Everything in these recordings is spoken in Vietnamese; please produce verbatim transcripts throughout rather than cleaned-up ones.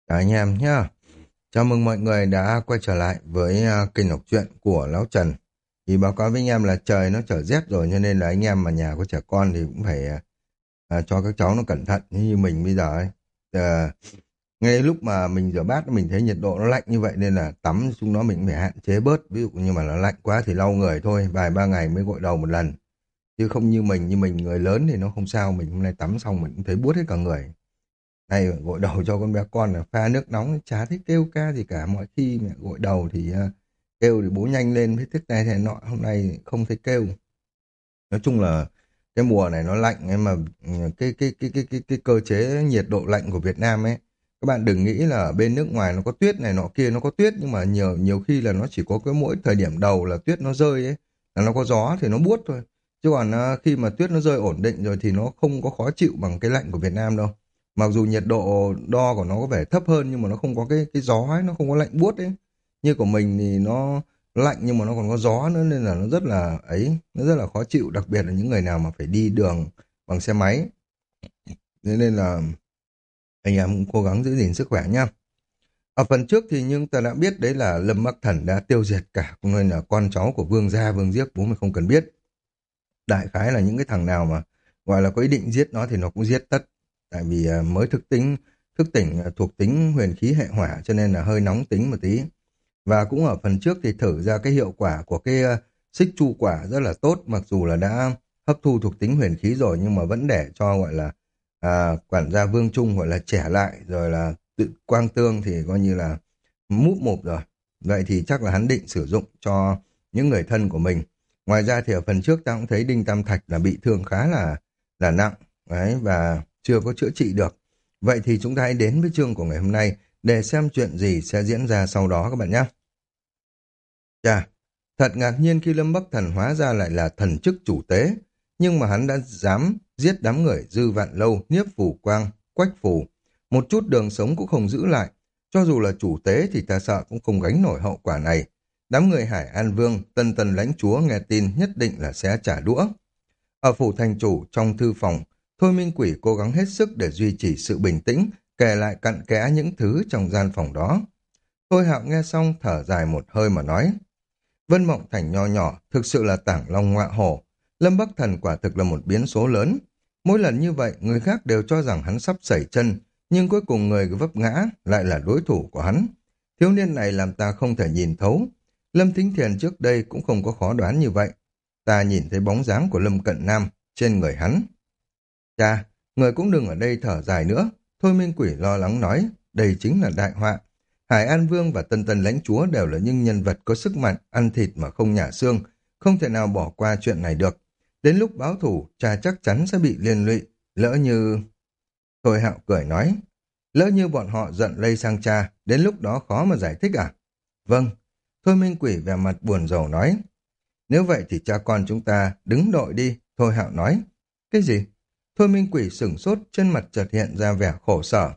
Chào anh em nhá. Chào mừng mọi người đã quay trở lại với à, kênh đọc truyện của Lão Trần. Thì báo cáo với anh em là trời nó trở rét rồi cho nên là anh em mà nhà có trẻ con thì cũng phải à, à, cho các cháu nó cẩn thận như mình bây giờ ấy. À, ngay lúc mà mình rửa bát mình thấy nhiệt độ nó lạnh như vậy nên là tắm chúng nó mình cũng phải hạn chế bớt. Ví dụ như mà nó lạnh quá thì lau người thôi, vài ba ngày mới gội đầu một lần. Chứ không như mình, như mình người lớn thì nó không sao, mình hôm nay tắm xong mình cũng thấy buốt hết cả người. Này gội đầu cho con bé con là pha nước nóng chả thấy kêu ca gì cả, mọi khi mẹ gội đầu thì à, kêu thì bố nhanh lên với thức này thế nọ, hôm nay không thấy kêu. Nói chung là cái mùa này nó lạnh ấy mà, ừ, cái cái cái cái cái cái cơ chế nhiệt độ lạnh của Việt Nam ấy, các bạn đừng nghĩ là ở bên nước ngoài nó có tuyết này nọ kia, nó có tuyết nhưng mà nhiều nhiều khi là nó chỉ có cái mỗi thời điểm đầu là tuyết nó rơi ấy, là nó có gió thì nó buốt thôi. Chứ còn à, khi mà tuyết nó rơi ổn định rồi thì nó không có khó chịu bằng cái lạnh của Việt Nam đâu. Mặc dù nhiệt độ đo của nó có vẻ thấp hơn nhưng mà nó không có cái cái gió ấy, nó không có lạnh buốt ấy. Như của mình thì nó lạnh nhưng mà nó còn có gió nữa nên là nó rất là ấy, nó rất là khó chịu, đặc biệt là những người nào mà phải đi đường bằng xe máy. Thế nên là anh em cũng cố gắng giữ gìn sức khỏe nhá. Ở phần trước thì nhưng ta đã biết đấy là Lâm Bắc Thần đã tiêu diệt cả, cũng nên là con cháu của Vương gia Vương Diếc bố mình không cần biết. Đại khái là những cái thằng nào mà gọi là có ý định giết nó thì nó cũng giết tất. Tại vì à, mới thức tính, thức tỉnh à, thuộc tính huyền khí hệ hỏa cho nên là hơi nóng tính một tí. Và cũng ở phần trước thì thử ra cái hiệu quả của cái uh, xích chu quả rất là tốt, mặc dù là đã hấp thu thuộc tính huyền khí rồi nhưng mà vẫn để cho gọi là à, quản gia Vương Trung gọi là trẻ lại, rồi là tự quang tương thì coi như là múp mộp rồi. Vậy thì chắc là hắn định sử dụng cho những người thân của mình. Ngoài ra thì ở phần trước ta cũng thấy Đinh Tam Thạch là bị thương khá là là nặng đấy, và chưa có chữa trị được. Vậy thì chúng ta hãy đến với chương của ngày hôm nay để xem chuyện gì sẽ diễn ra sau đó các bạn nhé. Chà, thật ngạc nhiên khi Lâm Bắc Thần hóa ra lại là thần chức chủ tế, nhưng mà hắn đã dám giết đám người Dư Vạn Lâu, Nhiếp Phù Quang, Quách Phù, một chút đường sống cũng không giữ lại. Cho dù là chủ tế thì ta sợ cũng không gánh nổi hậu quả này. Đám người Hải An Vương, Tân Tân lãnh chúa nghe tin nhất định là sẽ trả đũa. Ở phủ thành chủ trong thư phòng, Thôi Minh Quỷ cố gắng hết sức để duy trì sự bình tĩnh, kể lại cặn kẽ những thứ trong gian phòng đó. Thôi Hạo nghe xong thở dài một hơi mà nói. Vân Mộng Thành nho nhỏ thực sự là tảng long ngọa hổ. Lâm Bắc Thần quả thực là một biến số lớn. Mỗi lần như vậy, người khác đều cho rằng hắn sắp sẩy chân, nhưng cuối cùng người vấp ngã lại là đối thủ của hắn. Thiếu niên này làm ta không thể nhìn thấu. Lâm Thính Thiền trước đây cũng không có khó đoán như vậy. Ta nhìn thấy bóng dáng của Lâm Cận Nam trên người hắn. Cha, người cũng đừng ở đây thở dài nữa. Thôi Minh Quỷ lo lắng nói, đây chính là đại họa. Hải An Vương và Tân Tân lãnh chúa đều là những nhân vật có sức mạnh, ăn thịt mà không nhả xương, không thể nào bỏ qua chuyện này được. Đến lúc báo thủ, cha chắc chắn sẽ bị liên lụy, lỡ như... Thôi Hạo cười nói, lỡ như bọn họ giận lây sang cha, đến lúc đó khó mà giải thích à? Vâng, Thôi Minh Quỷ vẻ mặt buồn rầu nói, nếu vậy thì cha con chúng ta đứng đội đi, Thôi Hạo nói. Cái gì? Thôi Minh Quỷ sửng sốt, trên mặt chợt hiện ra vẻ khổ sở.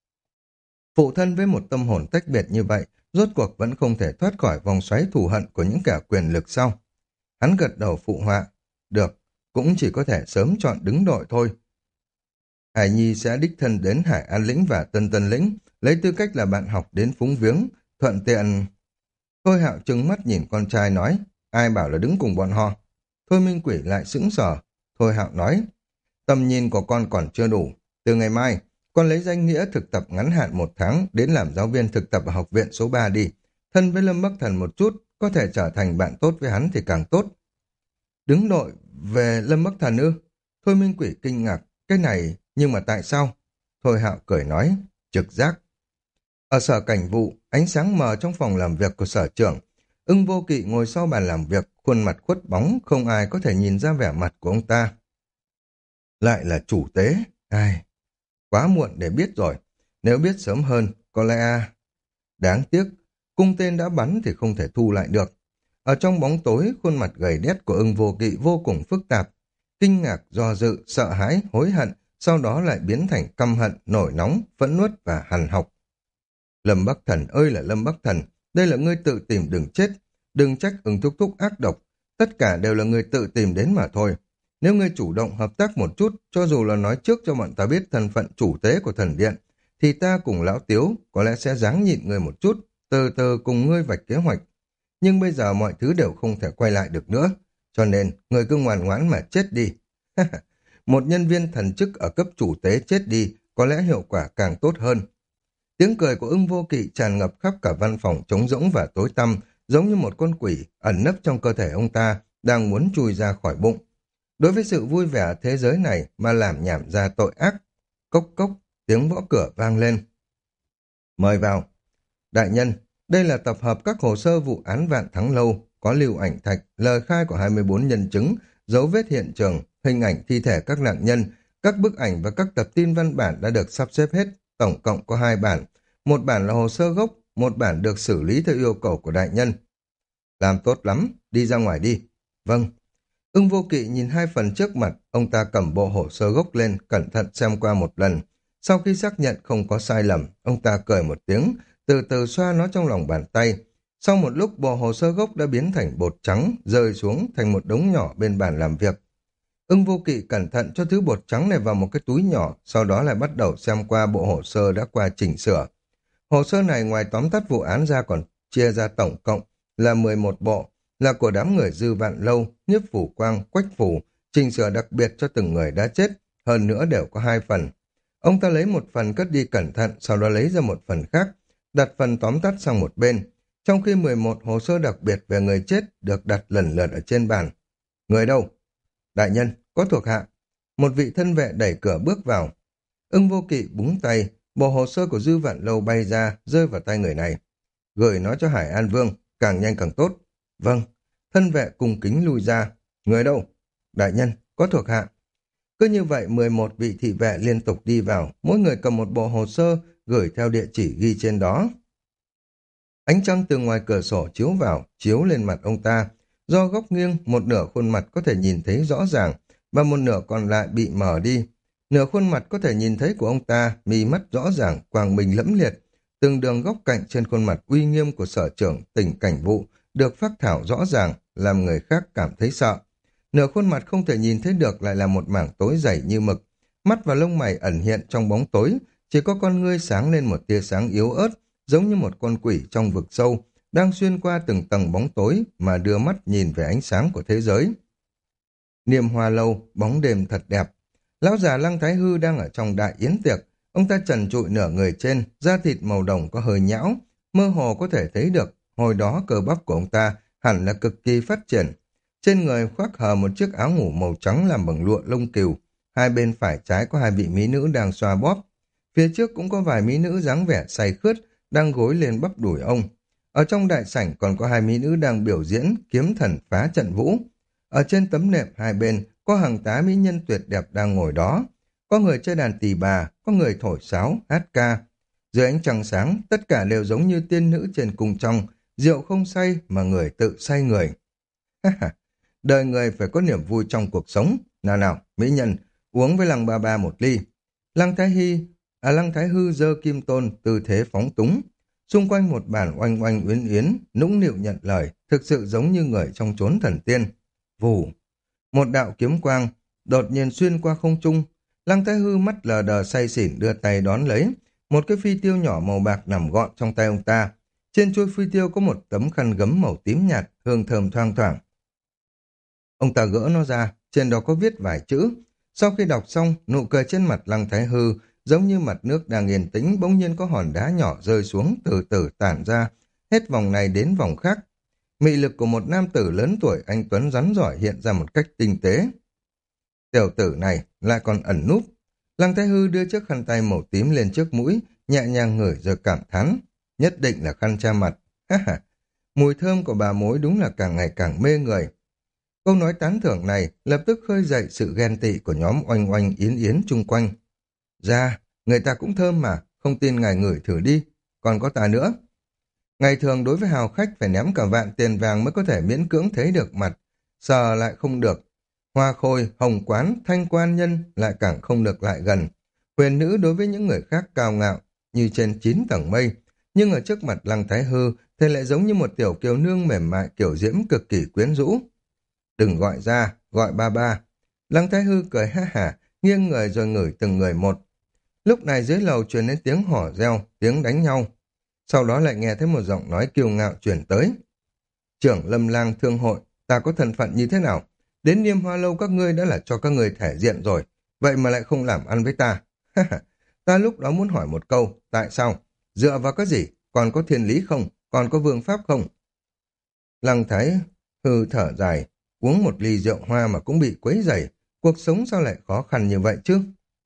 Phụ thân với một tâm hồn tách biệt như vậy, rốt cuộc vẫn không thể thoát khỏi vòng xoáy thù hận của những kẻ quyền lực sau. Hắn gật đầu phụ họa. Được, cũng chỉ có thể sớm chọn đứng đội thôi. Hải Nhi sẽ đích thân đến Hải An Lĩnh và Tân Tân Lĩnh, lấy tư cách là bạn học đến phúng viếng, thuận tiện. Thôi Hạo trừng mắt nhìn con trai nói, ai bảo là đứng cùng bọn họ. Thôi Minh Quỷ lại sững sờ. Thôi Hạo nói, tầm nhìn của con còn chưa đủ. Từ ngày mai, con lấy danh nghĩa thực tập ngắn hạn một tháng đến làm giáo viên thực tập ở học viện số ba đi. Thân với Lâm Bắc Thần một chút, có thể trở thành bạn tốt với hắn thì càng tốt. Đứng đội về Lâm Bắc Thần ư? Thôi Minh Quỷ kinh ngạc, cái này, nhưng mà tại sao? Thôi Hạo cười nói, trực giác. Ở sở cảnh vụ, ánh sáng mờ trong phòng làm việc của sở trưởng. Ưng Vô Kỵ ngồi sau bàn làm việc, khuôn mặt khuất bóng, không ai có thể nhìn ra vẻ mặt của ông ta. Lại là chủ tế. Ai... Quá muộn để biết rồi. Nếu biết sớm hơn, có lẽ... À, đáng tiếc, cung tên đã bắn thì không thể thu lại được. Ở trong bóng tối, khuôn mặt gầy đét của Ưng Vô Kỵ vô cùng phức tạp. Kinh ngạc, do dự, sợ hãi, hối hận, sau đó lại biến thành căm hận, nổi nóng, phẫn uất và hằn học. Lâm Bắc Thần ơi là Lâm Bắc Thần, đây là ngươi tự tìm đừng chết. Đừng trách Ưng thúc thúc ác độc. Tất cả đều là ngươi tự tìm đến mà thôi. Nếu ngươi chủ động hợp tác một chút, cho dù là nói trước cho bọn ta biết thân phận chủ tế của thần điện, thì ta cùng lão Tiếu có lẽ sẽ ráng nhịn ngươi một chút, từ từ cùng ngươi vạch kế hoạch. Nhưng bây giờ mọi thứ đều không thể quay lại được nữa, cho nên ngươi cứ ngoan ngoãn mà chết đi. Một nhân viên thần chức ở cấp chủ tế chết đi, có lẽ hiệu quả càng tốt hơn. Tiếng cười của Ưng Vô Kỵ tràn ngập khắp cả văn phòng trống rỗng và tối tăm, giống như một con quỷ ẩn nấp trong cơ thể ông ta, đang muốn chui ra khỏi bụng. Đối với sự vui vẻ thế giới này mà làm nhảm ra tội ác. Cốc cốc, tiếng gõ cửa vang lên. Mời vào. Đại nhân, đây là tập hợp các hồ sơ vụ án Vạn Thắng Lâu, có lưu ảnh thạch, lời khai của hai mươi bốn nhân chứng, dấu vết hiện trường, hình ảnh thi thể các nạn nhân, các bức ảnh và các tập tin văn bản đã được sắp xếp hết, tổng cộng có hai bản. Một bản là hồ sơ gốc, một bản được xử lý theo yêu cầu của đại nhân. Làm tốt lắm, đi ra ngoài đi. Vâng. Ưng Vô Kỵ nhìn hai phần trước mặt, ông ta cầm bộ hồ sơ gốc lên, cẩn thận xem qua một lần. Sau khi xác nhận không có sai lầm, ông ta cười một tiếng, từ từ xoa nó trong lòng bàn tay. Sau một lúc, bộ hồ sơ gốc đã biến thành bột trắng, rơi xuống thành một đống nhỏ bên bàn làm việc. Ưng Vô Kỵ cẩn thận cho thứ bột trắng này vào một cái túi nhỏ, sau đó lại bắt đầu xem qua bộ hồ sơ đã qua chỉnh sửa. Hồ sơ này ngoài tóm tắt vụ án ra còn chia ra tổng cộng là mười một bộ, là của đám người Dư Vạn Lâu, Nhiếp Phủ Quang, Quách Phủ, chỉnh sửa đặc biệt cho từng người đã chết, hơn nữa đều có hai phần. Ông ta lấy một phần cất đi cẩn thận, sau đó lấy ra một phần khác, đặt phần tóm tắt sang một bên, trong khi mười một hồ sơ đặc biệt về người chết được đặt lần lượt ở trên bàn. Người đâu? Đại nhân, có thuộc hạ. Một vị thân vệ đẩy cửa bước vào. Ưng Vô Kỵ búng tay, bộ hồ sơ của Dư Vạn Lâu bay ra, rơi vào tay người này. Gửi nó cho Hải An Vương, càng nhanh càng tốt. Vâng. Thân vệ cung kính lui ra. Người đâu? Đại nhân, có thuộc hạ. Cứ như vậy mười một vị thị vệ liên tục đi vào, mỗi người cầm một bộ hồ sơ, gửi theo địa chỉ ghi trên đó. Ánh trăng từ ngoài cửa sổ chiếu vào, chiếu lên mặt ông ta. Do góc nghiêng, một nửa khuôn mặt có thể nhìn thấy rõ ràng, và một nửa còn lại bị mờ đi. Nửa khuôn mặt có thể nhìn thấy của ông ta, mi mắt rõ ràng, quang minh lẫm liệt. Từng đường góc cạnh trên khuôn mặt uy nghiêm của sở trưởng tỉnh cảnh vụ được phác thảo rõ ràng, làm người khác cảm thấy sợ. Nửa khuôn mặt không thể nhìn thấy được lại là một mảng tối dày như mực. Mắt và lông mày ẩn hiện trong bóng tối, chỉ có con ngươi sáng lên một tia sáng yếu ớt, giống như một con quỷ trong vực sâu, đang xuyên qua từng tầng bóng tối mà đưa mắt nhìn về ánh sáng của thế giới. Niềm Hoa Lâu, bóng đêm thật đẹp. Lão già Lăng Thái Hư đang ở trong đại yến tiệc, ông ta trần trụi nửa người trên, da thịt màu đồng có hơi nhão, mơ hồ có thể thấy được, hồi đó cơ bắp của ông ta hẳn là cực kỳ phát triển. Trên người khoác hờ một chiếc áo ngủ màu trắng làm bằng lụa lông cừu, hai bên phải trái có hai vị mỹ nữ đang xoa bóp. Phía trước cũng có vài mỹ nữ dáng vẻ say khướt, đang gối lên bắp đùi ông. Ở trong đại sảnh còn có hai mỹ nữ đang biểu diễn kiếm thần phá trận vũ. Ở trên tấm nệm hai bên có hàng tá mỹ nhân tuyệt đẹp đang ngồi đó. Có người chơi đàn tỳ bà, có người thổi sáo, hát ca. Dưới ánh trăng sáng, tất cả đều giống như tiên nữ trên cung trong, rượu không say mà người tự say người. Đời người phải có niềm vui trong cuộc sống. Nào nào, mỹ nhân, uống với Lăng Ba Ba một ly. Lăng Thái Hy, à Lăng Thái Hư giơ kim tôn, tư thế phóng túng. Xung quanh một bàn oanh oanh uyến yến, nũng nịu nhận lời, thực sự giống như người trong chốn thần tiên. Vù, một đạo kiếm quang, đột nhiên xuyên qua không trung. Lăng Thái Hư mắt lờ đờ say xỉn đưa tay đón lấy. Một cái phi tiêu nhỏ màu bạc nằm gọn trong tay ông ta. Trên chuôi phi tiêu có một tấm khăn gấm màu tím nhạt, hương thơm thoang thoảng. Ông ta gỡ nó ra, trên đó có viết vài chữ. Sau khi đọc xong, nụ cười trên mặt Lăng Thái Hư giống như mặt nước đang yên tĩnh, bỗng nhiên có hòn đá nhỏ rơi xuống, từ từ tản ra, hết vòng này đến vòng khác. Mị lực của một nam tử lớn tuổi anh tuấn rắn giỏi hiện ra một cách tinh tế. Tiểu tử này lại còn ẩn núp. Lăng Thái Hư đưa chiếc khăn tay màu tím lên trước mũi, nhẹ nhàng ngửi rồi cảm thán. Nhất định là khăn che mặt. Ha ha, mùi thơm của bà mối đúng là càng ngày càng mê người. Câu nói tán thưởng này lập tức khơi dậy sự ghen tị của nhóm oanh oanh yến yến chung quanh. Ra, người ta cũng thơm mà, không tin ngài ngửi thử đi, còn có ta nữa. Ngày thường đối với hào khách phải ném cả vạn tiền vàng mới có thể miễn cưỡng thấy được mặt, sờ lại không được. Hoa khôi, hồng quán, thanh quan nhân lại càng không được lại gần. Huyền nữ đối với những người khác cao ngạo, như trên chín tầng mây, nhưng ở trước mặt Lăng Thái Hư thì lại giống như một tiểu kiều nương mềm mại kiểu diễm cực kỳ quyến rũ. Đừng gọi ra, gọi ba ba. Lăng Thái Hư cười ha hả, nghiêng người rồi ngửi từng người một. Lúc này dưới lầu truyền đến tiếng hò reo, tiếng đánh nhau. Sau đó lại nghe thấy một giọng nói kiêu ngạo truyền tới. Trưởng Lâm Lang Thương hội, ta có thân phận như thế nào? Đến Niêm Hoa Lâu các ngươi đã là cho các ngươi thể diện rồi, vậy mà lại không làm ăn với ta. Ta lúc đó muốn hỏi một câu, tại sao? Dựa vào cái gì? Còn có thiên lý không? Còn có vương pháp không? Lăng Thái hư thở dài, uống một ly rượu hoa mà cũng bị quấy rầy. Cuộc sống sao lại khó khăn như vậy chứ?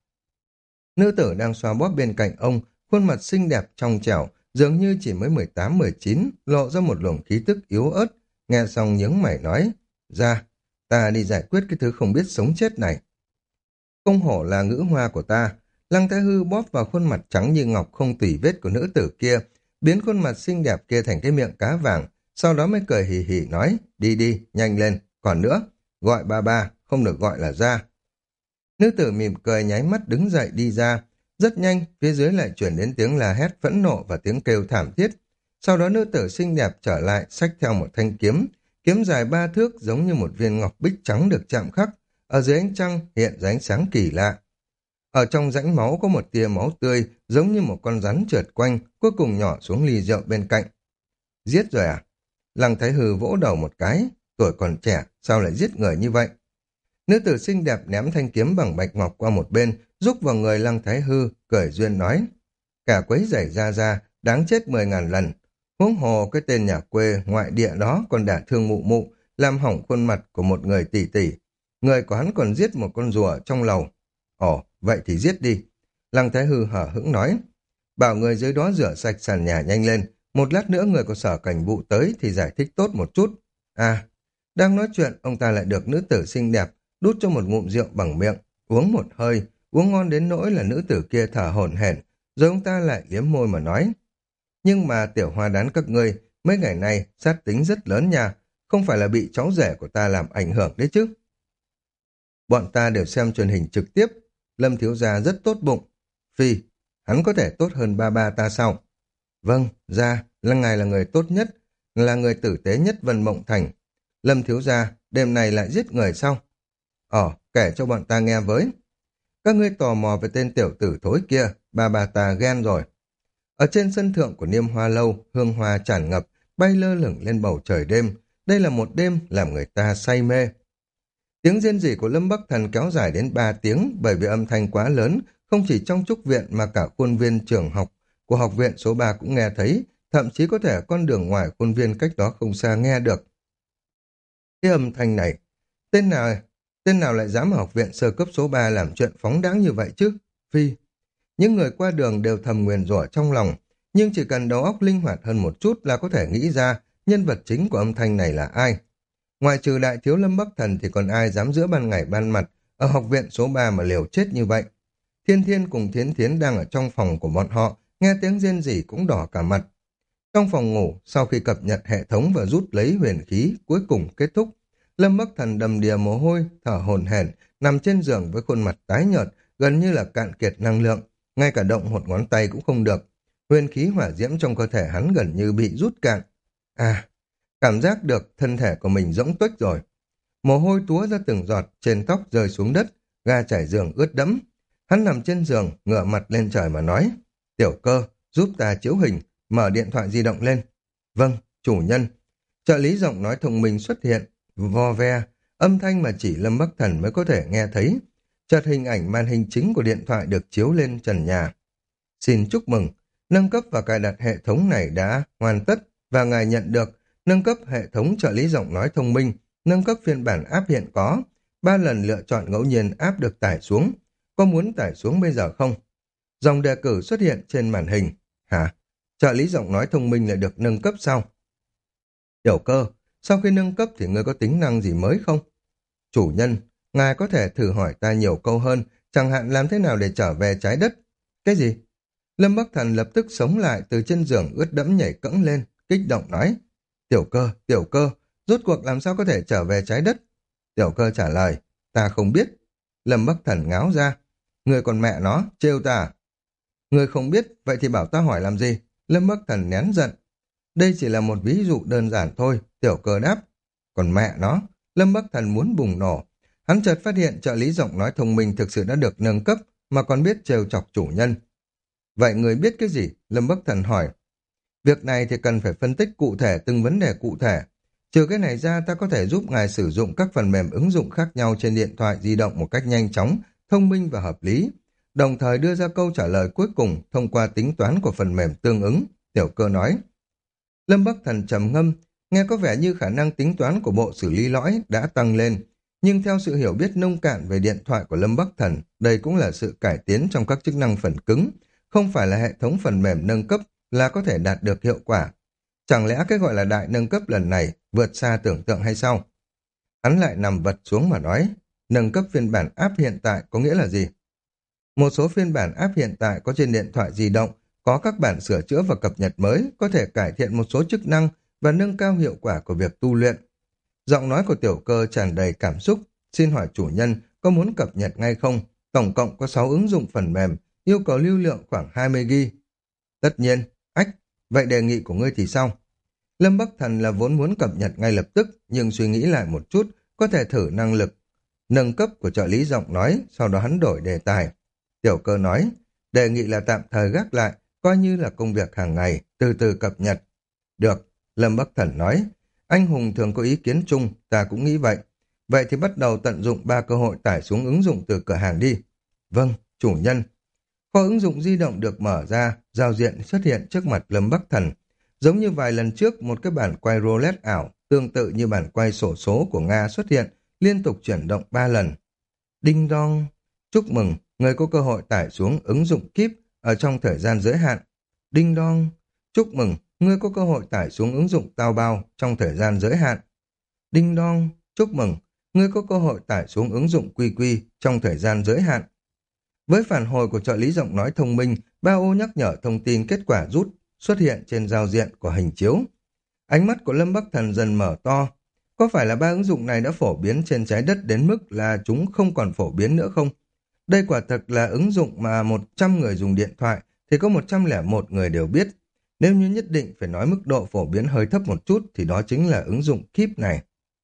Nữ tử đang xoa bóp bên cạnh ông, khuôn mặt xinh đẹp trong trẻo, dường như chỉ mới mười tám mười chín, lộ ra một luồng khí tức yếu ớt. Nghe xong nhướng mày nói, ra, ta đi giải quyết cái thứ không biết sống chết này. Không hổ là ngữ hoa của ta. Lăng Thái Hư bóp vào khuôn mặt trắng như ngọc không tì vết của nữ tử kia, biến khuôn mặt xinh đẹp kia thành cái miệng cá vàng, sau đó mới cười hì hì nói, đi đi, nhanh lên, còn nữa, gọi ba ba, không được gọi là ra. Nữ tử mỉm cười nháy mắt đứng dậy đi ra, rất nhanh, phía dưới lại chuyển đến tiếng la hét phẫn nộ và tiếng kêu thảm thiết. Sau đó nữ tử xinh đẹp trở lại, xách theo một thanh kiếm, kiếm dài ba thước giống như một viên ngọc bích trắng được chạm khắc, ở dưới ánh trăng hiện ra ánh sáng kỳ lạ. Ở trong rãnh máu có một tia máu tươi, giống như một con rắn trượt quanh, cuối cùng nhỏ xuống ly rượu bên cạnh. Giết rồi à? Lăng Thái Hư vỗ đầu một cái, tuổi còn trẻ, sao lại giết người như vậy? Nữ tử xinh đẹp ném thanh kiếm bằng bạch ngọc qua một bên, rúc vào người Lăng Thái Hư, cười duyên nói. Cả quấy rảy ra ra, đáng chết mười ngàn lần. Huống hồ cái tên nhà quê ngoại địa đó còn đả thương mụ mụ, làm hỏng khuôn mặt của một người tỷ tỷ. Người của hắn còn giết một con rùa trong lầu. Ồ, vậy thì giết đi. Lăng Thái Hư hở hững nói. Bảo người dưới đó rửa sạch sàn nhà nhanh lên. Một lát nữa người của sở cảnh vụ tới thì giải thích tốt một chút. À, đang nói chuyện, ông ta lại được nữ tử xinh đẹp đút cho một ngụm rượu bằng miệng, uống một hơi, uống ngon đến nỗi là nữ tử kia thở hổn hển, rồi ông ta lại liếm môi mà nói. Nhưng mà tiểu hoa đán các ngươi, mấy ngày nay sát tính rất lớn nha, không phải là bị cháu rể của ta làm ảnh hưởng đấy chứ. Bọn ta đều xem truyền hình trực tiếp, Lâm thiếu gia rất tốt bụng. Phi, hắn có thể tốt hơn ba ba ta sao? Vâng, ra, là ngài là người tốt nhất, là người tử tế nhất Vân Mộng Thành. Lâm thiếu gia, đêm này lại giết người sao? Ồ, kể cho bọn ta nghe với. Các ngươi tò mò về tên tiểu tử thối kia, ba bà ta ghen rồi. Ở trên sân thượng của Niêm Hoa Lâu, hương hoa tràn ngập, bay lơ lửng lên bầu trời đêm. Đây là một đêm làm người ta say mê. Tiếng rên rỉ của Lâm Bắc Thần kéo dài đến ba tiếng bởi vì âm thanh quá lớn, không chỉ trong trúc viện mà cả khuôn viên trường học của học viện số ba cũng nghe thấy, thậm chí có thể con đường ngoài khuôn viên cách đó không xa nghe được. Cái âm thanh này, tên nào tên nào lại dám ở học viện sơ cấp số ba làm chuyện phóng đãng như vậy chứ? Phi, những người qua đường đều thầm nguyền rủa trong lòng, nhưng chỉ cần đầu óc linh hoạt hơn một chút là có thể nghĩ ra nhân vật chính của âm thanh này là ai. Ngoài trừ đại thiếu Lâm Bắc Thần thì còn ai dám giữa ban ngày ban mặt ở học viện số ba mà liều chết như vậy. Thiên Thiên cùng Thiến Thiến đang ở trong phòng của bọn họ, nghe tiếng rên rỉ cũng đỏ cả mặt. Trong phòng ngủ, sau khi cập nhật hệ thống và rút lấy huyền khí, cuối cùng kết thúc, Lâm Bắc Thần đầm đìa mồ hôi, thở hổn hển, nằm trên giường với khuôn mặt tái nhợt, gần như là cạn kiệt năng lượng, ngay cả động một ngón tay cũng không được. Huyền khí hỏa diễm trong cơ thể hắn gần như bị rút cạn. À, cảm giác được thân thể của mình rỗng tuếch rồi. Mồ hôi túa ra từng giọt, trên tóc rơi xuống đất, ga trải giường ướt đẫm. Hắn nằm trên giường, ngửa mặt lên trời mà nói, tiểu cơ, giúp ta chiếu hình, mở điện thoại di động lên. Vâng, chủ nhân. Trợ lý giọng nói thông minh xuất hiện, vo ve, âm thanh mà chỉ Lâm Bắc Thần mới có thể nghe thấy. Chợt hình ảnh màn hình chính của điện thoại được chiếu lên trần nhà. Xin chúc mừng, nâng cấp và cài đặt hệ thống này đã hoàn tất và ngài nhận được nâng cấp hệ thống trợ lý giọng nói thông minh, nâng cấp phiên bản app hiện có, ba lần lựa chọn ngẫu nhiên app được tải xuống. Có muốn tải xuống bây giờ không? Dòng đề cử xuất hiện trên màn hình. Hả? Trợ lý giọng nói thông minh lại được nâng cấp sao? Tiểu cơ, sau khi nâng cấp thì ngươi có tính năng gì mới không? Chủ nhân, ngài có thể thử hỏi ta nhiều câu hơn, chẳng hạn làm thế nào để trở về trái đất. Cái gì? Lâm Bắc Thần lập tức sống lại từ trên giường ướt đẫm nhảy cẫng lên, kích động nói. Tiểu cơ, tiểu cơ, rốt cuộc làm sao có thể trở về trái đất? Tiểu cơ trả lời, ta không biết. Lâm Bắc Thần ngáo ra, người còn mẹ nó, trêu ta à? Người không biết, vậy thì bảo ta hỏi làm gì? Lâm Bắc Thần nén giận. Đây chỉ là một ví dụ đơn giản thôi, tiểu cơ đáp. Còn mẹ nó, Lâm Bắc Thần muốn bùng nổ. Hắn chợt phát hiện trợ lý giọng nói thông minh thực sự đã được nâng cấp, mà còn biết trêu chọc chủ nhân. Vậy người biết cái gì? Lâm Bắc Thần hỏi. Việc này thì cần phải phân tích cụ thể từng vấn đề cụ thể. Trừ cái này ra, ta có thể giúp ngài sử dụng các phần mềm ứng dụng khác nhau trên điện thoại di động một cách nhanh chóng, thông minh và hợp lý, đồng thời đưa ra câu trả lời cuối cùng thông qua tính toán của phần mềm tương ứng, Tiểu Cơ nói. Lâm Bắc Thần trầm ngâm, nghe có vẻ như khả năng tính toán của bộ xử lý lõi đã tăng lên, nhưng theo sự hiểu biết nông cạn về điện thoại của Lâm Bắc Thần, đây cũng là sự cải tiến trong các chức năng phần cứng, không phải là hệ thống phần mềm nâng cấp là có thể đạt được hiệu quả. Chẳng lẽ cái gọi là đại nâng cấp lần này vượt xa tưởng tượng hay sao? Hắn lại nằm vật xuống mà nói, nâng cấp phiên bản app hiện tại có nghĩa là gì? Một số phiên bản app hiện tại có trên điện thoại di động có các bản sửa chữa và cập nhật mới, có thể cải thiện một số chức năng và nâng cao hiệu quả của việc tu luyện. Giọng nói của Tiểu Cơ tràn đầy cảm xúc, xin hỏi chủ nhân có muốn cập nhật ngay không? Tổng cộng có sáu ứng dụng phần mềm, yêu cầu lưu lượng khoảng hai mươi gi-ga-bai. Tất nhiên, ách, vậy đề nghị của ngươi thì sao? Lâm Bắc Thần là vốn muốn cập nhật ngay lập tức, nhưng suy nghĩ lại một chút, có thể thử năng lực nâng cấp của trợ lý giọng nói, sau đó hắn đổi đề tài. Tiểu Cơ nói, đề nghị là tạm thời gác lại, coi như là công việc hàng ngày, từ từ cập nhật. Được, Lâm Bắc Thần nói, anh hùng thường có ý kiến chung, ta cũng nghĩ vậy. Vậy thì bắt đầu tận dụng ba cơ hội tải xuống ứng dụng từ cửa hàng đi. Vâng, chủ nhân. Kho ứng dụng di động được mở ra, giao diện xuất hiện trước mặt Lâm Bắc Thần. Giống như vài lần trước, một cái bản quay roulette ảo, tương tự như bản quay xổ số của Nga xuất hiện, liên tục chuyển động ba lần. Đinh đong, chúc mừng, người có cơ hội tải xuống ứng dụng Keep ở trong thời gian giới hạn. Đinh đong, chúc mừng, người có cơ hội tải xuống ứng dụng Taobao trong thời gian giới hạn. Đinh đong, chúc mừng, người có cơ hội tải xuống ứng dụng Quy Quy trong thời gian giới hạn. Với phản hồi của trợ lý giọng nói thông minh, ba ô nhắc nhở thông tin kết quả rút xuất hiện trên giao diện của hình chiếu. Ánh mắt của Lâm Bắc Thần dần mở to. Có phải là ba ứng dụng này đã phổ biến trên trái đất đến mức là chúng không còn phổ biến nữa không? Đây quả thật là ứng dụng mà một trăm người dùng điện thoại thì có một trăm lẻ một người đều biết. Nếu như nhất định phải nói mức độ phổ biến hơi thấp một chút thì đó chính là ứng dụng Keep này.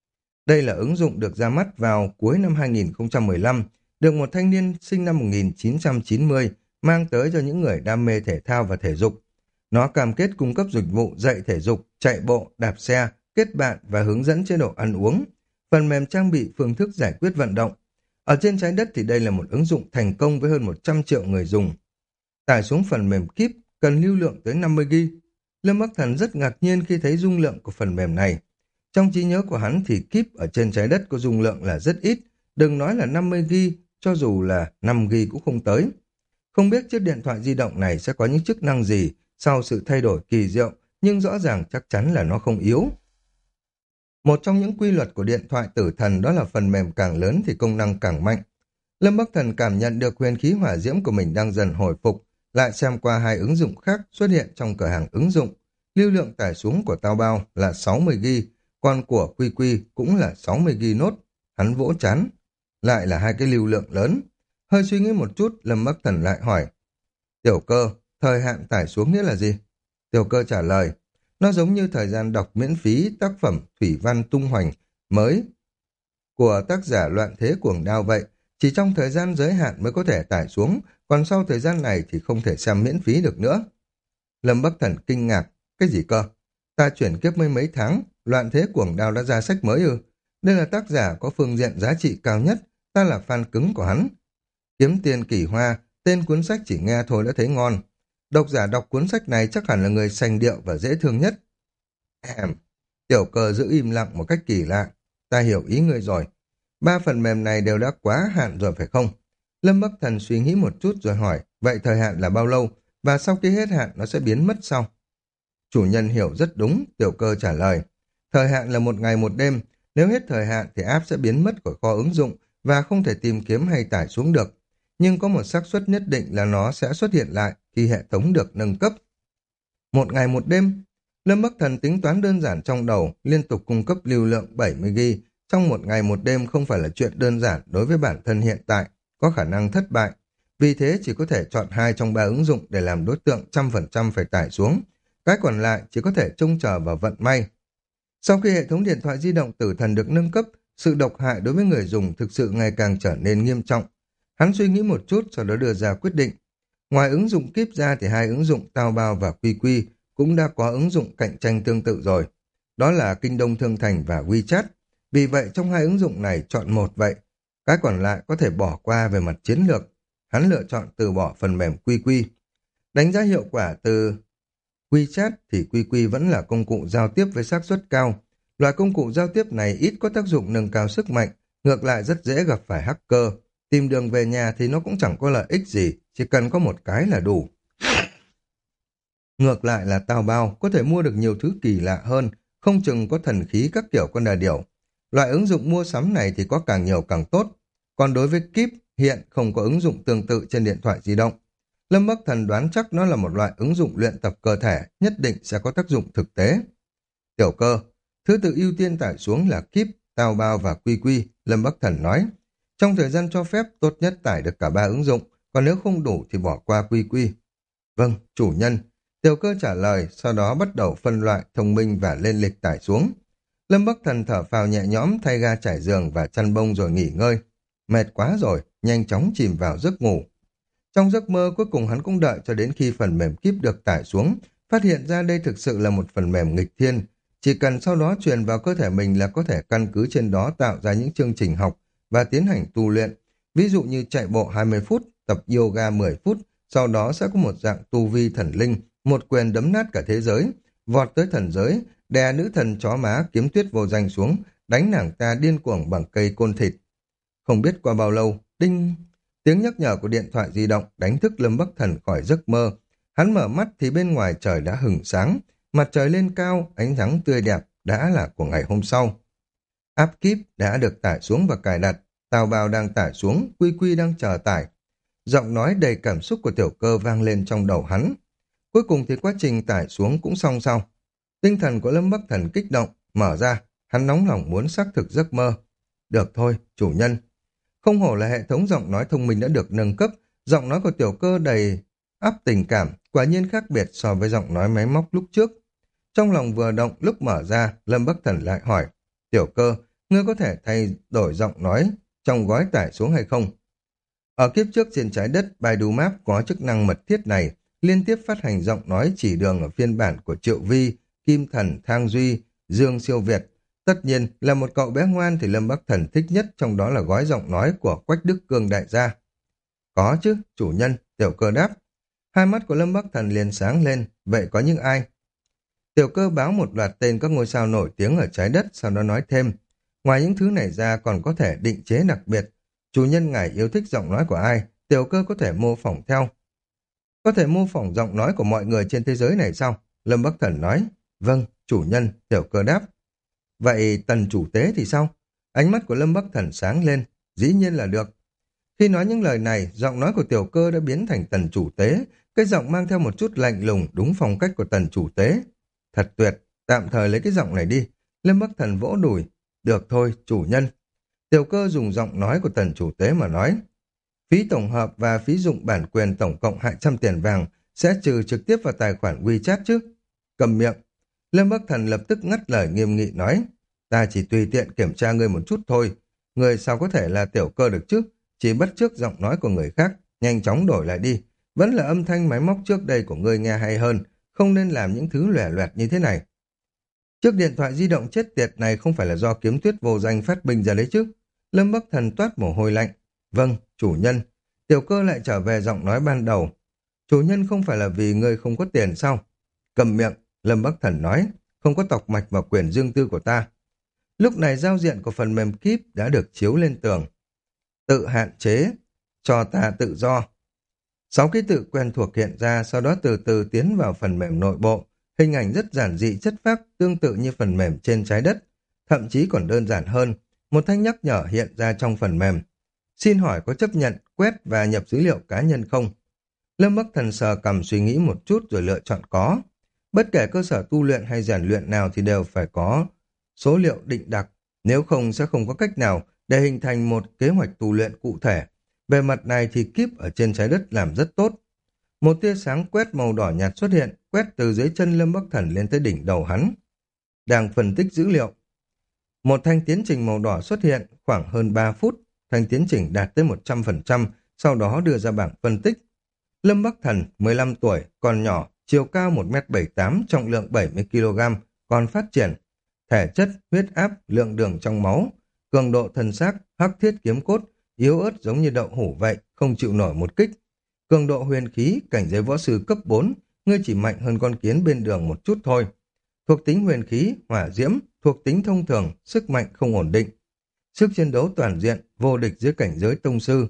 Đây là ứng dụng được ra mắt vào cuối năm hai nghìn không trăm mười lăm, được một thanh niên sinh năm một nghìn chín trăm chín mươi mang tới cho những người đam mê thể thao và thể dục. Nó cam kết cung cấp dịch vụ dạy thể dục, chạy bộ, đạp xe, kết bạn và hướng dẫn chế độ ăn uống. Phần mềm trang bị phương thức giải quyết vận động. Ở trên trái đất thì đây là một ứng dụng thành công với hơn một trăm triệu người dùng. Tải xuống phần mềm Keep cần lưu lượng tới năm mươi gi-ga-bai. Lâm Bắc Thần rất ngạc nhiên khi thấy dung lượng của phần mềm này. Trong trí nhớ của hắn thì Keep ở trên trái đất có dung lượng là rất ít, đừng nói là năm mươi gi-ga-bai, cho dù là năm gi-ga-bai cũng không tới. Không biết chiếc điện thoại di động này sẽ có những chức năng gì sau sự thay đổi kỳ diệu, nhưng rõ ràng chắc chắn là nó không yếu. Một trong những quy luật của điện thoại tử thần đó là phần mềm càng lớn thì công năng càng mạnh. Lâm Bắc Thần cảm nhận được huyền khí hỏa diễm của mình đang dần hồi phục, lại xem qua hai ứng dụng khác xuất hiện trong cửa hàng ứng dụng. Lưu lượng tải xuống của Taobao là sáu mươi gi-ga-bai, còn của Quy Quy cũng là sáu mươi gi-ga-bai nốt. Hắn vỗ chán. Lại là hai cái lưu lượng lớn. Hơi suy nghĩ một chút, Lâm Bắc Thần lại hỏi. Tiểu Cơ, thời hạn tải xuống nghĩa là gì? Tiểu Cơ trả lời. Nó giống như thời gian đọc miễn phí tác phẩm Thủy văn tung hoành mới của tác giả Loạn Thế Cuồng Đao vậy. Chỉ trong thời gian giới hạn mới có thể tải xuống, còn sau thời gian này thì không thể xem miễn phí được nữa. Lâm Bắc Thần kinh ngạc. Cái gì cơ? Ta chuyển kiếp mấy mấy tháng, Loạn Thế Cuồng Đao đã ra sách mới ư? Đây là tác giả có phương diện giá trị cao nhất, ta là fan cứng của hắn. Kiếm Tiền Kỳ Hoa, tên cuốn sách chỉ nghe thôi đã thấy ngon. Độc giả đọc cuốn sách này chắc hẳn là người sành điệu và dễ thương nhất. Em, Tiểu Cơ giữ im lặng một cách kỳ lạ. Ta hiểu ý ngươi rồi. Ba phần mềm này đều đã quá hạn rồi phải không? Lâm Bắc Thần suy nghĩ một chút rồi hỏi, vậy thời hạn là bao lâu? Và sau khi hết hạn nó sẽ biến mất sau? Chủ nhân hiểu rất đúng, Tiểu Cơ trả lời. Thời hạn là một ngày một đêm. Nếu hết thời hạn thì app sẽ biến mất khỏi kho ứng dụng và không thể tìm kiếm hay tải xuống được. Nhưng có một xác suất nhất định là nó sẽ xuất hiện lại khi hệ thống được nâng cấp. Một ngày một đêm, Lâm Bắc Thần tính toán đơn giản trong đầu, liên tục cung cấp lưu lượng bảy mươi gi-ga-bai trong một ngày một đêm không phải là chuyện đơn giản đối với bản thân hiện tại, có khả năng thất bại. Vì thế chỉ có thể chọn hai trong ba ứng dụng để làm đối tượng trăm phần trăm phải tải xuống. Cái còn lại chỉ có thể trông chờ vào vận may. Sau khi hệ thống điện thoại di động tử thần được nâng cấp, sự độc hại đối với người dùng thực sự ngày càng trở nên nghiêm trọng. Hắn suy nghĩ một chút, sau đó đưa ra quyết định. Ngoài ứng dụng kíp ra thì hai ứng dụng Tao Bao và Quy Quy cũng đã có ứng dụng cạnh tranh tương tự rồi. Đó là Kinh Đông Thương Thành và WeChat. Vì vậy trong hai ứng dụng này chọn một vậy. Cái còn lại có thể bỏ qua về mặt chiến lược. Hắn lựa chọn từ bỏ phần mềm Quy Quy. Đánh giá hiệu quả từ WeChat thì Quy Quy vẫn là công cụ giao tiếp với xác suất cao. Loại công cụ giao tiếp này ít có tác dụng nâng cao sức mạnh, ngược lại rất dễ gặp phải hacker. Tìm đường về nhà thì nó cũng chẳng có lợi ích gì, chỉ cần có một cái là đủ. Ngược lại là Tao Bao có thể mua được nhiều thứ kỳ lạ hơn, không chừng có thần khí các kiểu con đà điểu. Loại ứng dụng mua sắm này thì có càng nhiều càng tốt. Còn đối với Keep, hiện không có ứng dụng tương tự trên điện thoại di động. Lâm Bắc Thần đoán chắc nó là một loại ứng dụng luyện tập cơ thể, nhất định sẽ có tác dụng thực tế. Tiểu Cơ, thứ tự ưu tiên tải xuống là Keep, Tao Bao và Quy Quy, Lâm Bắc Thần nói. Trong thời gian cho phép, tốt nhất tải được cả ba ứng dụng, còn nếu không đủ thì bỏ qua Quy Quy. Vâng, chủ nhân. Tiểu Cơ trả lời, sau đó bắt đầu phân loại, thông minh và lên lịch tải xuống. Lâm Bắc Thần thở phào nhẹ nhõm, thay ga trải giường và chăn bông rồi nghỉ ngơi. Mệt quá rồi, nhanh chóng chìm vào giấc ngủ. Trong giấc mơ cuối cùng hắn cũng đợi cho đến khi phần mềm Keep được tải xuống, phát hiện ra đây thực sự là một phần mềm nghịch thiên. Chỉ cần sau đó truyền vào cơ thể mình là có thể căn cứ trên đó tạo ra những chương trình học và tiến hành tu luyện. Ví dụ như chạy bộ hai mươi phút, tập yoga mười phút, sau đó sẽ có một dạng tu vi thần linh, một quyền đấm nát cả thế giới, vọt tới thần giới, đè nữ thần chó má Kiếm Tuyết Vô Danh xuống, đánh nàng ta điên cuồng bằng cây côn thịt. Không biết qua bao lâu, đinh... Tiếng nhắc nhở của điện thoại di động đánh thức Lâm Bắc Thần khỏi giấc mơ. Hắn mở mắt thì bên ngoài trời đã hửng sáng, mặt trời lên cao, ánh nắng tươi đẹp đã là của ngày hôm sau. App Keep đã được tải xuống và cài đặt, Tào Bào đang tải xuống, Quy Quy đang chờ tải. Giọng nói đầy cảm xúc của Tiểu Cơ vang lên trong đầu hắn. Cuối cùng thì quá trình tải xuống cũng xong xong. Tinh thần của Lâm Bắc Thần kích động, mở ra, hắn nóng lòng muốn xác thực giấc mơ. Được thôi, chủ nhân. Không hổ là hệ thống giọng nói thông minh đã được nâng cấp, giọng nói của Tiểu Cơ đầy áp tình cảm, quả nhiên khác biệt so với giọng nói máy móc lúc trước. Trong lòng vừa động, lúc mở ra, Lâm Bắc Thần lại hỏi, Tiểu Cơ, ngươi có thể thay đổi giọng nói trong gói tải xuống hay không? Ở kiếp trước trên trái đất, Baidu Maps có chức năng mật thiết này, liên tiếp phát hành giọng nói chỉ đường ở phiên bản của Triệu Vi, Kim Thần, Thang Duy, Dương Siêu Việt. Tất nhiên là một cậu bé ngoan thì Lâm Bắc Thần thích nhất trong đó là gói giọng nói của Quách Đức Cương đại gia. Có chứ, chủ nhân, Tiểu Cơ đáp. Hai mắt của Lâm Bắc Thần liền sáng lên, vậy có những ai? Tiểu Cơ báo một loạt tên các ngôi sao nổi tiếng ở trái đất, sau đó nói thêm. Ngoài những thứ này ra còn có thể định chế đặc biệt. Chủ nhân ngài yêu thích giọng nói của ai, Tiểu Cơ có thể mô phỏng theo. Có thể mô phỏng giọng nói của mọi người trên thế giới này sao? Lâm Bắc Thần nói. Vâng, chủ nhân, Tiểu Cơ đáp. Vậy tần chủ tế thì sao? Ánh mắt của Lâm Bắc Thần sáng lên, dĩ nhiên là được. Khi nói những lời này, giọng nói của Tiểu Cơ đã biến thành tần chủ tế, cái giọng mang theo một chút lạnh lùng đúng phong cách của tần chủ tế. Thật tuyệt, tạm thời lấy cái giọng này đi. Lâm Bắc Thần vỗ đùi. Được thôi, chủ nhân. Tiểu Cơ dùng giọng nói của tần chủ tế mà nói. Phí tổng hợp và phí dụng bản quyền tổng cộng hai trăm tiền vàng sẽ trừ trực tiếp vào tài khoản WeChat chứ. Cầm miệng. Lâm Bắc Thần lập tức ngắt lời nghiêm nghị nói. Ta chỉ tùy tiện kiểm tra ngươi một chút thôi. Ngươi sao có thể là Tiểu Cơ được chứ? Chỉ bắt chước giọng nói của người khác, nhanh chóng đổi lại đi. Vẫn là âm thanh máy móc trước đây của ngươi nghe hay hơn, không nên làm những thứ lòe loẹt như thế này. Chiếc điện thoại di động chết tiệt này không phải là do Kiếm Tuyết Vô Danh phát minh ra đấy chứ? Lâm Bắc Thần toát mồ hôi lạnh. Vâng, chủ nhân. Tiểu Cơ lại trở về giọng nói ban đầu. Chủ nhân không phải là vì ngươi không có tiền sao? Cầm miệng, Lâm Bắc Thần nói, không có tọc mạch vào quyền riêng tư của ta. Lúc này giao diện của phần mềm Keep đã được chiếu lên tường. Tự hạn chế, cho ta tự do. Sáu ký tự quen thuộc hiện ra, sau đó từ từ tiến vào phần mềm nội bộ. Hình ảnh rất giản dị chất phác, tương tự như phần mềm trên trái đất. Thậm chí còn đơn giản hơn, một thanh nhắc nhở hiện ra trong phần mềm. Xin hỏi có chấp nhận, quét và nhập dữ liệu cá nhân không? Lâm Bắc Thần sờ cằm suy nghĩ một chút rồi lựa chọn có. Bất kể cơ sở tu luyện hay rèn luyện nào thì đều phải có số liệu định đặc, nếu không sẽ không có cách nào để hình thành một kế hoạch tu luyện cụ thể. Về mặt này thì Keep ở trên trái đất làm rất tốt. Một tia sáng quét màu đỏ nhạt xuất hiện, quét từ dưới chân Lâm Bắc Thần lên tới đỉnh đầu hắn. Đang phân tích dữ liệu. Một thanh tiến trình màu đỏ xuất hiện khoảng hơn ba phút, thanh tiến trình đạt tới một trăm phần trăm, sau đó đưa ra bảng phân tích. Lâm Bắc Thần, mười lăm tuổi, còn nhỏ, chiều cao một mét bảy mươi tám, trọng lượng bảy mươi ki lô gam, còn phát triển. Thể chất, huyết áp, lượng đường trong máu, cường độ thân xác, hắc thiết kiếm cốt, yếu ớt giống như đậu hũ vậy, không chịu nổi một kích. Cường độ huyền khí, cảnh giới võ sư cấp bốn, ngươi chỉ mạnh hơn con kiến bên đường một chút thôi. Thuộc tính huyền khí, hỏa diễm, thuộc tính thông thường, sức mạnh không ổn định. Sức chiến đấu toàn diện, vô địch dưới cảnh giới tông sư.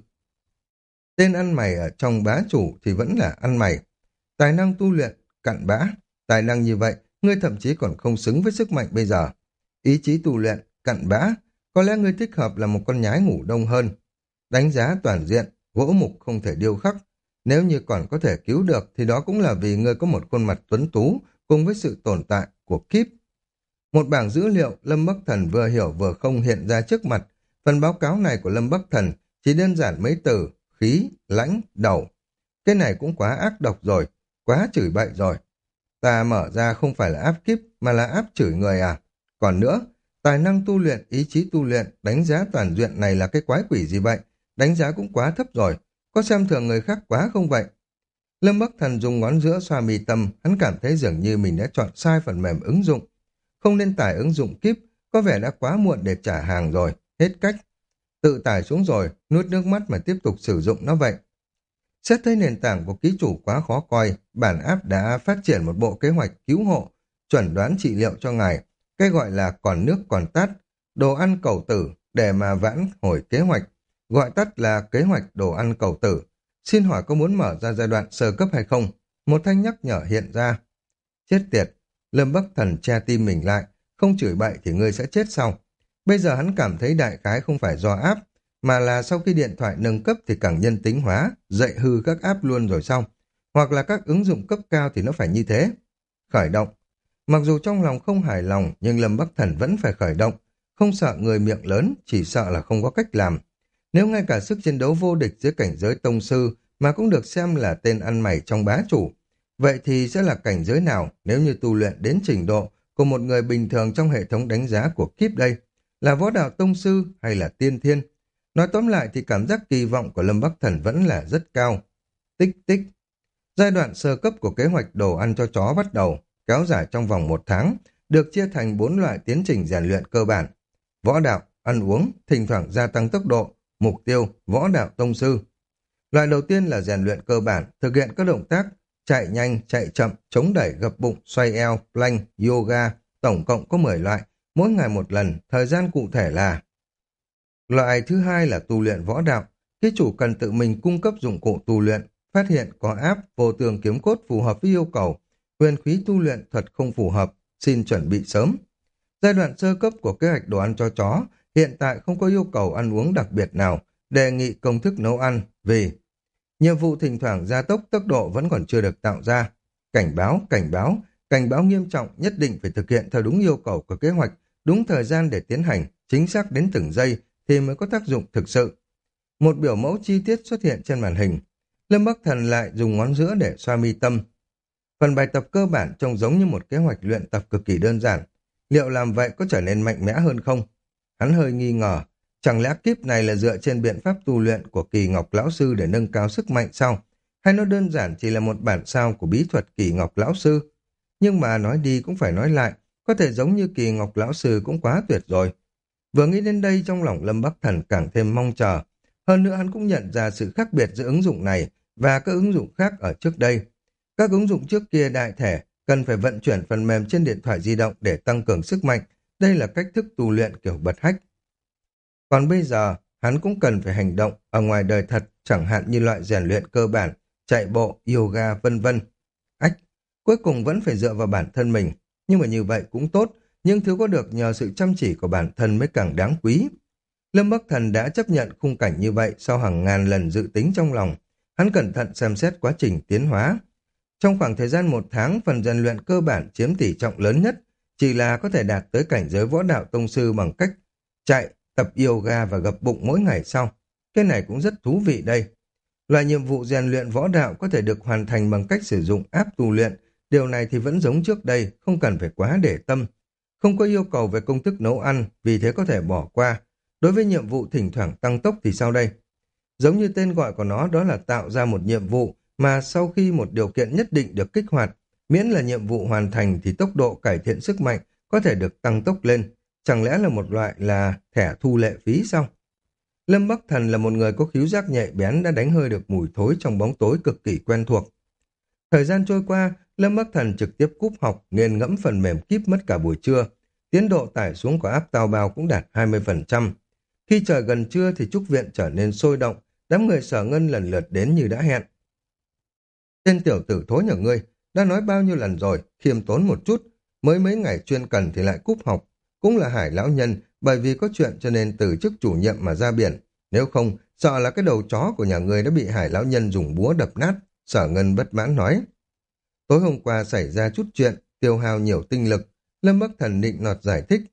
Tên ăn mày ở trong bá chủ thì vẫn là ăn mày. Tài năng tu luyện, cặn bã. Tài năng như vậy, ngươi thậm chí còn không xứng với sức mạnh bây giờ. Ý chí tu luyện, cặn bã. Có lẽ ngươi thích hợp là một con nhái ngủ đông hơn. Đánh giá toàn diện, gỗ mục không thể điêu khắc. Nếu như còn có thể cứu được thì đó cũng là vì ngươi có một khuôn mặt tuấn tú cùng với sự tồn tại của kíp. Một bảng dữ liệu Lâm Bắc Thần vừa hiểu vừa không hiện ra trước mặt. Phần báo cáo này của Lâm Bắc Thần chỉ đơn giản mấy từ khí, lãnh, đầu. Cái này cũng quá ác độc rồi, quá chửi bậy rồi. Ta mở ra không phải là áp kíp mà là áp chửi người à. Còn nữa, tài năng tu luyện, ý chí tu luyện, đánh giá toàn diện này là cái quái quỷ gì vậy? Đánh giá cũng quá thấp rồi, có xem thường người khác quá không vậy? Lâm Bắc Thần dùng ngón giữa xoa mi tâm, hắn cảm thấy dường như mình đã chọn sai phần mềm ứng dụng. Không nên tải ứng dụng kíp, có vẻ đã quá muộn để trả hàng rồi, hết cách. Tự tải xuống rồi, nuốt nước mắt mà tiếp tục sử dụng nó vậy. Xét thấy nền tảng của ký chủ quá khó coi, bản app đã phát triển một bộ kế hoạch cứu hộ, chuẩn đoán trị liệu cho ngài, cái gọi là còn nước còn tát, đồ ăn cầu tử để mà vãn hồi kế hoạch, gọi tắt là kế hoạch đồ ăn cầu tử. Xin hỏi có muốn mở ra giai đoạn sơ cấp hay không? Một thanh nhắc nhở hiện ra. Chết tiệt, Lâm Bắc Thần che tim mình lại, không chửi bậy thì ngươi sẽ chết sau. Bây giờ hắn cảm thấy đại khái không phải do app, mà là sau khi điện thoại nâng cấp thì càng nhân tính hóa, dạy hư các app luôn rồi xong. Hoặc là các ứng dụng cấp cao thì nó phải như thế. Khởi động. Mặc dù trong lòng không hài lòng, nhưng Lâm Bắc Thần vẫn phải khởi động. Không sợ người miệng lớn, chỉ sợ là không có cách làm. Nếu ngay cả sức chiến đấu vô địch dưới cảnh giới tông sư mà cũng được xem là tên ăn mày trong bá chủ, vậy thì sẽ là cảnh giới nào nếu như tu luyện đến trình độ của một người bình thường trong hệ thống đánh giá của kíp đây? Là võ đạo tông sư hay là tiên thiên? Nói tóm lại thì cảm giác kỳ vọng của Lâm Bắc Thần vẫn là rất cao. Tích tích. Giai đoạn sơ cấp của kế hoạch đồ ăn cho chó bắt đầu, kéo dài trong vòng một tháng, được chia thành bốn loại tiến trình rèn luyện cơ bản. Võ đạo, ăn uống, thỉnh thoảng gia tăng tốc độ, mục tiêu, võ đạo tông sư. Loại đầu tiên là rèn luyện cơ bản, thực hiện các động tác chạy nhanh, chạy chậm, chống đẩy, gập bụng, xoay eo, plank, yoga, tổng cộng có mười loại, mỗi ngày một lần, thời gian cụ thể là. Loại thứ hai là tu luyện võ đạo, ký chủ cần tự mình cung cấp dụng cụ tu luyện, phát hiện có app vô tường kiếm cốt phù hợp với yêu cầu, huyền khí tu luyện thuật không phù hợp, xin chuẩn bị sớm. Giai đoạn sơ cấp của kế hoạch đồ ăn cho chó, hiện tại không có yêu cầu ăn uống đặc biệt nào, đề nghị công thức nấu ăn, vì nhiệm vụ thỉnh thoảng gia tốc tốc độ vẫn còn chưa được tạo ra. Cảnh báo, cảnh báo, cảnh báo nghiêm trọng nhất định phải thực hiện theo đúng yêu cầu của kế hoạch, đúng thời gian để tiến hành, chính xác đến từng giây thì mới có tác dụng thực sự. Một biểu mẫu chi tiết xuất hiện trên màn hình. Lâm Bắc Thần lại dùng ngón giữa để xoa mi tâm. Phần bài tập cơ bản trông giống như một kế hoạch luyện tập cực kỳ đơn giản. Liệu làm vậy có trở nên mạnh mẽ hơn không? Hắn hơi nghi ngờ. Chẳng lẽ kiếp này là dựa trên biện pháp tu luyện của Kỳ Ngọc Lão Sư để nâng cao sức mạnh sao? Hay nó đơn giản chỉ là một bản sao của bí thuật Kỳ Ngọc Lão Sư? Nhưng mà nói đi cũng phải nói lại, có thể giống như Kỳ Ngọc Lão Sư cũng quá tuyệt rồi. Vừa nghĩ đến đây trong lòng Lâm Bắc Thần càng thêm mong chờ. Hơn nữa hắn cũng nhận ra sự khác biệt giữa ứng dụng này và các ứng dụng khác ở trước đây. Các ứng dụng trước kia đại thể cần phải vận chuyển phần mềm trên điện thoại di động để tăng cường sức mạnh. Đây là cách thức tu luyện kiểu bật hách. Còn bây giờ, hắn cũng cần phải hành động ở ngoài đời thật, chẳng hạn như loại rèn luyện cơ bản, chạy bộ, yoga, vân vân. Ách, cuối cùng vẫn phải dựa vào bản thân mình. Nhưng mà như vậy cũng tốt, nhưng thứ có được nhờ sự chăm chỉ của bản thân mới càng đáng quý. Lâm Bắc Thần đã chấp nhận khung cảnh như vậy sau hàng ngàn lần dự tính trong lòng. Hắn cẩn thận xem xét quá trình tiến hóa. Trong khoảng thời gian một tháng, phần rèn luyện cơ bản chiếm tỷ trọng lớn nhất, chỉ là có thể đạt tới cảnh giới võ đạo tông sư bằng cách chạy, tập yoga và gập bụng mỗi ngày sau. Cái này cũng rất thú vị đây. Loại nhiệm vụ rèn luyện võ đạo có thể được hoàn thành bằng cách sử dụng app tu luyện. Điều này thì vẫn giống trước đây, không cần phải quá để tâm. Không có yêu cầu về công thức nấu ăn, vì thế có thể bỏ qua. Đối với nhiệm vụ thỉnh thoảng tăng tốc thì sao đây? Giống như tên gọi của nó, đó là tạo ra một nhiệm vụ mà sau khi một điều kiện nhất định được kích hoạt, miễn là nhiệm vụ hoàn thành thì tốc độ cải thiện sức mạnh có thể được tăng tốc lên. Chẳng lẽ là một loại là thẻ thu lệ phí sao? Lâm Bắc Thần là một người có khứu giác nhạy bén, đã đánh hơi được mùi thối trong bóng tối cực kỳ quen thuộc. Thời gian trôi qua, Lâm Bắc Thần trực tiếp cúp học, nghiền ngẫm phần mềm kíp mất cả buổi trưa. Tiến độ tải xuống của app Tao Bao cũng đạt hai mươi phần trăm. Khi trời gần trưa thì trúc viện trở nên sôi động, đám người Sở Ngân lần lượt đến như đã hẹn. Tên tiểu tử thối nhà ngươi, đã nói bao nhiêu lần rồi, khiêm tốn một chút, mới mấy ngày chuyên cần thì lại cúp học. Cũng là Hải lão nhân, bởi vì có chuyện cho nên từ chức chủ nhiệm mà ra biển. Nếu không, sợ là cái đầu chó của nhà ngươi đã bị Hải lão nhân dùng búa đập nát. Sở Ngân bất mãn nói. Tối hôm qua xảy ra chút chuyện, tiêu hao nhiều tinh lực. Lâm Bắc Thần định nọt giải thích.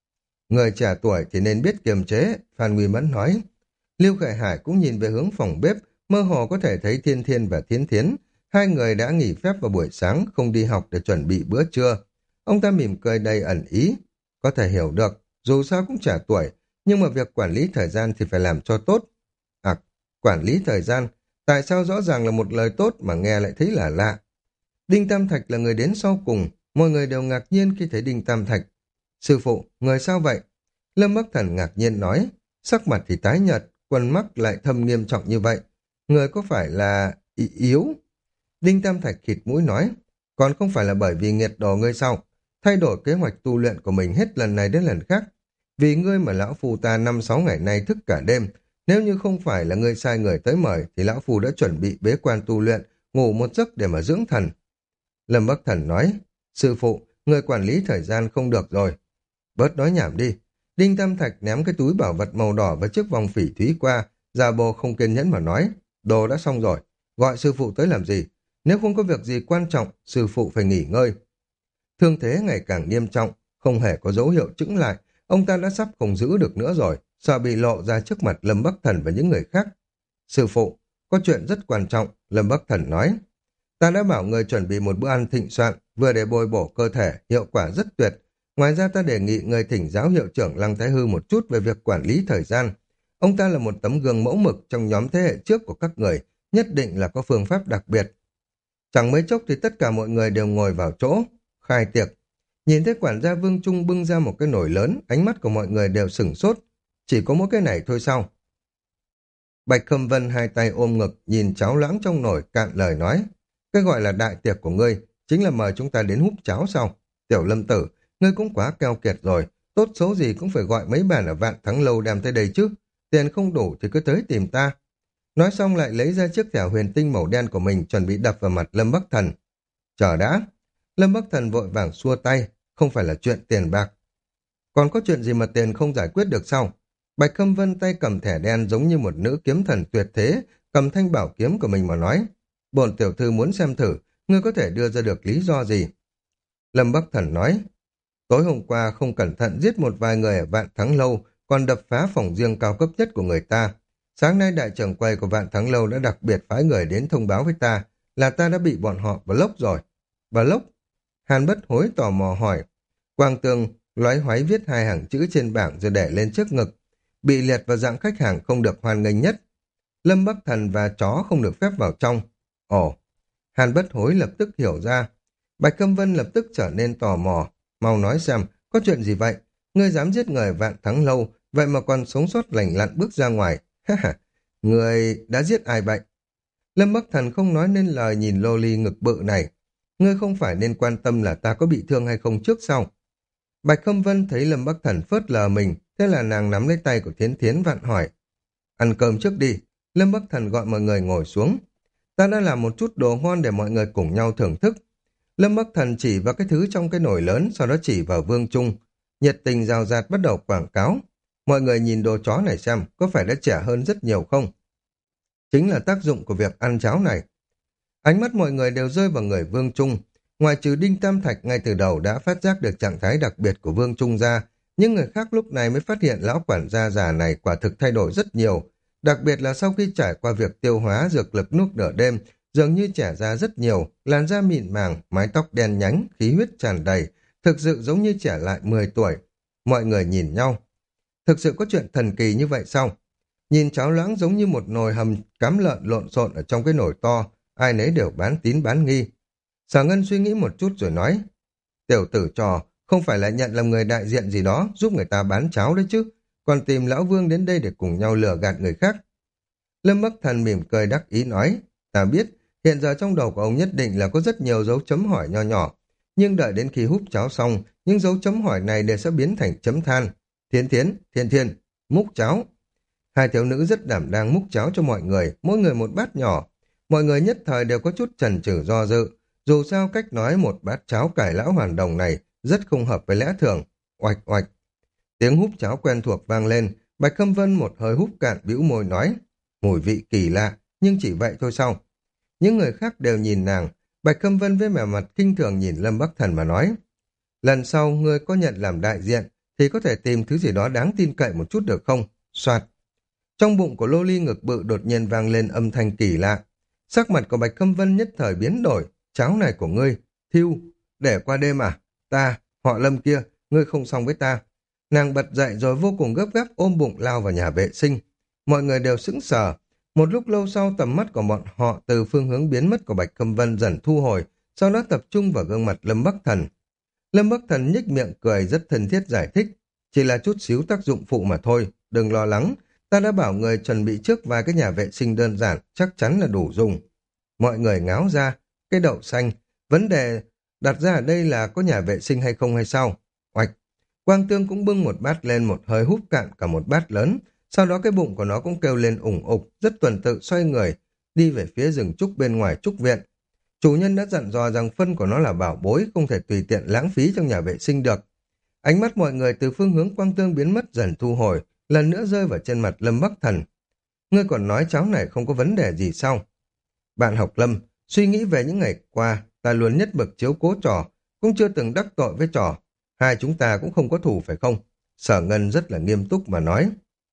Người trẻ tuổi thì nên biết kiềm chế, Phan Nguy Mẫn nói. Lưu Khải Hải cũng nhìn về hướng phòng bếp, mơ hồ có thể thấy Thiên Thiên và Thiến Thiến. Hai người đã nghỉ phép vào buổi sáng, không đi học để chuẩn bị bữa trưa. Ông ta mỉm cười đầy ẩn ý. Có thể hiểu được, dù sao cũng trẻ tuổi, nhưng mà việc quản lý thời gian thì phải làm cho tốt. À, quản lý thời gian, tại sao rõ ràng là một lời tốt mà nghe lại thấy là lạ? Đinh Tam Thạch là người đến sau cùng, mọi người đều ngạc nhiên khi thấy Đinh Tam Thạch. Sư phụ, người sao vậy? Lâm Bắc Thần ngạc nhiên nói, sắc mặt thì tái nhợt, quần mắt lại thâm nghiêm trọng như vậy. Người có phải là ý yếu? Đinh Tam Thạch khịt mũi nói, còn không phải là bởi vì nghiệt đồ ngươi sao? Thay đổi kế hoạch tu luyện của mình hết lần này đến lần khác. Vì ngươi mà lão phu ta năm sáu ngày nay thức cả đêm. Nếu như không phải là ngươi sai người tới mời thì lão phu đã chuẩn bị bế quan tu luyện, ngủ một giấc để mà dưỡng thần. Lâm Bắc Thần nói, sư phụ, người quản lý thời gian không được rồi. Bớt nói nhảm đi. Đinh Tam Thạch ném cái túi bảo vật màu đỏ và chiếc vòng phỉ thúy qua, giả bộ không kiên nhẫn mà nói, đồ đã xong rồi, gọi sư phụ tới làm gì? Nếu không có việc gì quan trọng, sư phụ phải nghỉ ngơi. Thương thế ngày càng nghiêm trọng, không hề có dấu hiệu chững lại, ông ta đã sắp không giữ được nữa rồi, sợ bị lộ ra trước mặt Lâm Bắc Thần và những người khác. Sư phụ, có chuyện rất quan trọng, Lâm Bắc Thần nói. Ta đã bảo người chuẩn bị một bữa ăn thịnh soạn, vừa để bồi bổ cơ thể, hiệu quả rất tuyệt. Ngoài ra ta đề nghị người thỉnh giáo hiệu trưởng Lăng Thái Hư một chút về việc quản lý thời gian. Ông ta là một tấm gương mẫu mực trong nhóm thế hệ trước của các người, nhất định là có phương pháp đặc biệt. Chẳng mấy chốc thì tất cả mọi người đều ngồi vào chỗ, khai tiệc. Nhìn thấy quản gia Vương Trung bưng ra một cái nồi lớn, ánh mắt của mọi người đều sửng sốt. Chỉ có mỗi cái này thôi sao? Bạch Khâm Vân hai tay ôm ngực, nhìn cháo loãng trong nồi, cạn lời nói. Cái gọi là đại tiệc của ngươi, chính là mời chúng ta đến húp cháo sao? Tiểu Lâm Tử, ngươi cũng quá keo kiệt rồi, tốt xấu gì cũng phải gọi mấy bàn ở Vạn Thắng Lâu đem tới đây chứ. Tiền không đủ thì cứ tới tìm ta. Nói xong lại lấy ra chiếc thẻ huyền tinh màu đen của mình, chuẩn bị đập vào mặt Lâm Bắc Thần. Chờ đã. Lâm Bắc Thần vội vàng xua tay, không phải là chuyện tiền bạc. Còn có chuyện gì mà tiền không giải quyết được sao? Bạch Khâm Vân tay cầm thẻ đen giống như một nữ kiếm thần tuyệt thế, cầm thanh bảo kiếm của mình mà nói. Bổn tiểu thư muốn xem thử, ngươi có thể đưa ra được lý do gì? Lâm Bắc Thần nói, tối hôm qua không cẩn thận giết một vài người ở Vạn Thắng Lâu, còn đập phá phòng riêng cao cấp nhất của người ta. Sáng nay đại trưởng quầy của Vạn Thắng Lâu đã đặc biệt phái người đến thông báo với ta là ta đã bị bọn họ block rồi. Block? Hàn Bất Hối tò mò hỏi. Quang Tường loái hoáy viết hai hàng chữ trên bảng rồi để lên trước ngực. Bị liệt vào dạng khách hàng không được hoan nghênh nhất. Lâm Bắc Thần và chó không được phép vào trong. Ồ, Hàn Bất Hối lập tức hiểu ra. Bạch Câm Vân lập tức trở nên tò mò. Mau nói xem, có chuyện gì vậy? Ngươi dám giết người Vạn Thắng Lâu, vậy mà còn sống sót lành lặn bước ra ngoài. Ha ha, ngươi đã giết ai vậy? Lâm Bắc Thần không nói nên lời, nhìn lô ly ngực bự này. Ngươi không phải nên quan tâm là ta có bị thương hay không trước sau. Bạch Khâm Vân thấy Lâm Bắc Thần phớt lờ mình, thế là nàng nắm lấy tay của Thiến Thiến vặn hỏi. Ăn cơm trước đi. Lâm Bắc Thần gọi mọi người ngồi xuống. Ta đã làm một chút đồ ngon để mọi người cùng nhau thưởng thức. Lâm Bắc Thần chỉ vào cái thứ trong cái nồi lớn, sau đó chỉ vào Vương Trung. Nhiệt tình rào rạt bắt đầu quảng cáo. Mọi người nhìn đồ chó này xem, có phải đã trẻ hơn rất nhiều không? Chính là tác dụng của việc ăn cháo này. Ánh mắt mọi người đều rơi vào người Vương Trung. Ngoài trừ Đinh Tam Thạch ngay từ đầu đã phát giác được trạng thái đặc biệt của Vương Trung ra, nhưng người khác lúc này mới phát hiện lão quản gia già này quả thực thay đổi rất nhiều. Đặc biệt là sau khi trải qua việc tiêu hóa dược lực nuốt nửa đêm, dường như trẻ ra rất nhiều, làn da mịn màng, mái tóc đen nhánh, khí huyết tràn đầy, thực sự giống như trẻ lại mười tuổi. Mọi người nhìn nhau. Thực sự có chuyện thần kỳ như vậy sao? Nhìn cháo loãng giống như một nồi hầm cám lợn lộn xộn ở trong cái nồi to, ai nấy đều bán tín bán nghi. Sở Ngân suy nghĩ một chút rồi nói, tiểu tử trò, không phải là nhận làm người đại diện gì đó, giúp người ta bán cháo đấy chứ, còn tìm lão Vương đến đây để cùng nhau lừa gạt người khác. Lâm Bắc Thần mỉm cười đắc ý nói, ta biết, hiện giờ trong đầu của ông nhất định là có rất nhiều dấu chấm hỏi nho nhỏ, nhưng đợi đến khi húp cháo xong, những dấu chấm hỏi này đều sẽ biến thành chấm than. Thiên Thiến, Thiên Thiên, múc cháo. Hai thiếu nữ rất đảm đang múc cháo cho mọi người, mỗi người một bát nhỏ. Mọi người nhất thời đều có chút chần chừ do dự, dù sao cách nói một bát cháo cải lão hoàn đồng này rất không hợp với lẽ thường. Oạch oạch. Tiếng húp cháo quen thuộc vang lên, Bạch Khâm Vân một hơi húp cạn bĩu môi nói, mùi vị kỳ lạ, nhưng chỉ vậy thôi sao? Những người khác đều nhìn nàng, Bạch Khâm Vân với vẻ mặt kinh thường nhìn Lâm Bắc Thần mà nói, lần sau ngươi có nhận làm đại diện thì có thể tìm thứ gì đó đáng tin cậy một chút được không? Soạt. Trong bụng của lô ly ngực bự đột nhiên vang lên âm thanh kỳ lạ. Sắc mặt của Bạch Khâm Vân nhất thời biến đổi, cháo này của ngươi, thiêu, để qua đêm à? Ta, họ Lâm kia, ngươi không xong với ta. Nàng bật dậy rồi vô cùng gấp gáp ôm bụng lao vào nhà vệ sinh. Mọi người đều sững sờ. Một lúc lâu sau tầm mắt của bọn họ từ phương hướng biến mất của Bạch Khâm Vân dần thu hồi, sau đó tập trung vào gương mặt Lâm Bắc Thần. Lâm Bắc Thần nhếch miệng cười rất thân thiết giải thích, chỉ là chút xíu tác dụng phụ mà thôi, đừng lo lắng, ta đã bảo người chuẩn bị trước vài cái nhà vệ sinh đơn giản, chắc chắn là đủ dùng. Mọi người ngáo ra, cái đậu xanh, vấn đề đặt ra ở đây là có nhà vệ sinh hay không hay sao? Oạch, Quang Tương cũng bưng một bát lên một hơi húp cạn cả một bát lớn, sau đó cái bụng của nó cũng kêu lên ủng ục, rất tuần tự xoay người, đi về phía rừng trúc bên ngoài trúc viện. Chủ nhân đã dặn dò rằng phân của nó là bảo bối, không thể tùy tiện lãng phí trong nhà vệ sinh được. Ánh mắt mọi người từ phương hướng Quang Tương biến mất dần thu hồi, lần nữa rơi vào trên mặt Lâm Bắc Thần. Ngươi còn nói cháu này không có vấn đề gì sao? Bạn học Lâm, suy nghĩ về những ngày qua, ta luôn nhất bậc chiếu cố trò, cũng chưa từng đắc tội với trò. Hai chúng ta cũng không có thù phải không? Sở Ngân rất là nghiêm túc mà nói.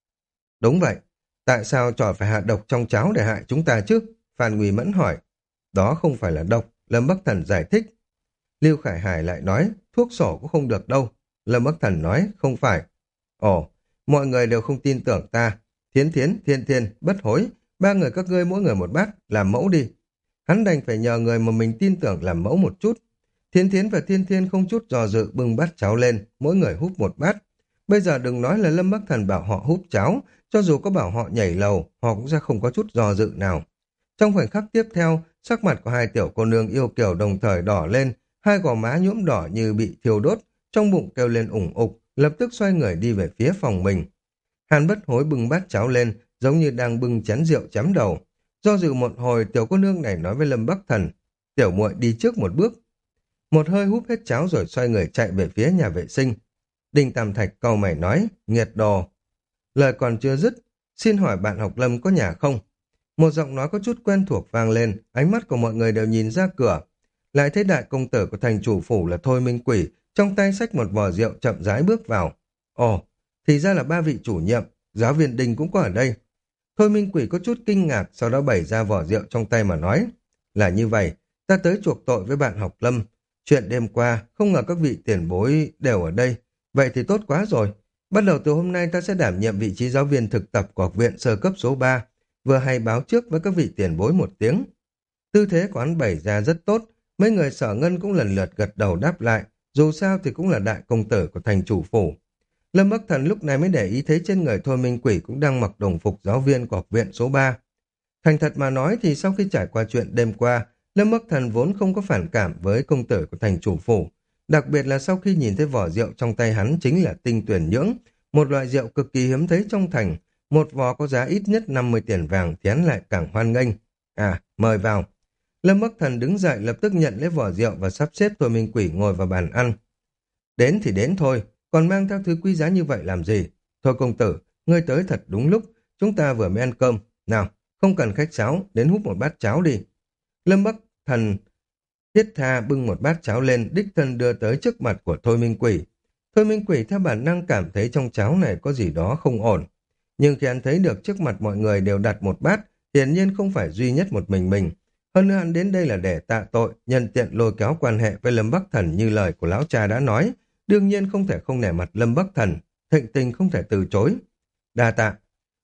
Đúng vậy, tại sao trò phải hạ độc trong cháo để hại chúng ta chứ? Phan Nguy Mẫn hỏi. Đó không phải là độc, Lâm Bắc Thần giải thích. Lưu Khải Hải lại nói, thuốc sổ cũng không được đâu. Lâm Bắc Thần nói, không phải. Ồ, mọi người đều không tin tưởng ta. Thiến Thiến, Thiên Thiên, Bất Hối, ba người các ngươi mỗi người một bát, làm mẫu đi. Hắn đành phải nhờ người mà mình tin tưởng làm mẫu một chút. Thiến Thiến và Thiên Thiên không chút dò dự bưng bát cháo lên, mỗi người húp một bát. Bây giờ đừng nói là Lâm Bắc Thần bảo họ húp cháo, cho dù có bảo họ nhảy lầu, họ cũng sẽ không có chút dò dự nào. Trong khoảnh khắc tiếp theo, sắc mặt của hai tiểu cô nương yêu kiều đồng thời đỏ lên, hai gò má nhuộm đỏ như bị thiêu đốt, trong bụng kêu lên ủng ục, lập tức xoay người đi về phía phòng mình. Hàn Bất Hối bưng bát cháo lên, giống như đang bưng chén rượu chấm đầu. Do dự một hồi, tiểu cô nương này nói với Lâm Bắc Thần, tiểu muội đi trước một bước. Một hơi húp hết cháo rồi xoay người chạy về phía nhà vệ sinh. Đinh Tam Thạch cau mày nói, nghiệt đồ. Lời còn chưa dứt, xin hỏi bạn học Lâm có nhà không? Một giọng nói có chút quen thuộc vang lên, ánh mắt của mọi người đều nhìn ra cửa. Lại thấy đại công tử của thành chủ phủ là Thôi Minh Quỷ, trong tay xách một vò rượu chậm rãi bước vào. Ồ, thì ra là ba vị chủ nhiệm, giáo viên Đinh cũng có ở đây. Thôi Minh Quỷ có chút kinh ngạc, sau đó bày ra vỏ rượu trong tay mà nói. Là như vậy, ta tới chuộc tội với bạn học Lâm. Chuyện đêm qua, không ngờ các vị tiền bối đều ở đây. Vậy thì tốt quá rồi. Bắt đầu từ hôm nay ta sẽ đảm nhiệm vị trí giáo viên thực tập của học viện sơ cấp số ba, vừa hay báo trước với các vị tiền bối một tiếng. Tư thế của hắn bày ra rất tốt, mấy người Sở Ngân cũng lần lượt gật đầu đáp lại, dù sao thì cũng là đại công tử của thành chủ phủ. Lâm Bắc Thần lúc này mới để ý thấy trên người Thôi Minh Quỷ cũng đang mặc đồng phục giáo viên của học viện số ba. Thành thật mà nói thì sau khi trải qua chuyện đêm qua, Lâm Bắc Thần vốn không có phản cảm với công tử của thành chủ phủ, đặc biệt là sau khi nhìn thấy vỏ rượu trong tay hắn chính là tinh tuyển nhưỡng, một loại rượu cực kỳ hiếm thấy trong thành, một vò có giá ít nhất năm mươi tiền vàng thì hắn lại càng hoan nghênh. À, mời vào. Lâm Bắc Thần đứng dậy lập tức nhận lấy vỏ rượu và sắp xếp Thôi Minh Quỷ ngồi vào bàn ăn. Đến thì đến thôi, còn mang theo thứ quý giá như vậy làm gì? Thôi công tử, ngươi tới thật đúng lúc, chúng ta vừa mới ăn cơm. Nào, không cần khách sáo, đến húp một bát cháo đi. Lâm Bắc Thần thiết tha bưng một bát cháo lên, đích thân đưa tới trước mặt của Thôi Minh Quỷ. Thôi Minh Quỷ theo bản năng cảm thấy trong cháo này có gì đó không ổn. Nhưng khi anh thấy được trước mặt mọi người đều đặt một bát, hiển nhiên không phải duy nhất một mình mình. Hơn nữa anh đến đây là để tạ tội, nhân tiện lôi kéo quan hệ với Lâm Bắc Thần như lời của lão cha đã nói. Đương nhiên không thể không nể mặt Lâm Bắc Thần, thịnh tình không thể từ chối. Đa tạ.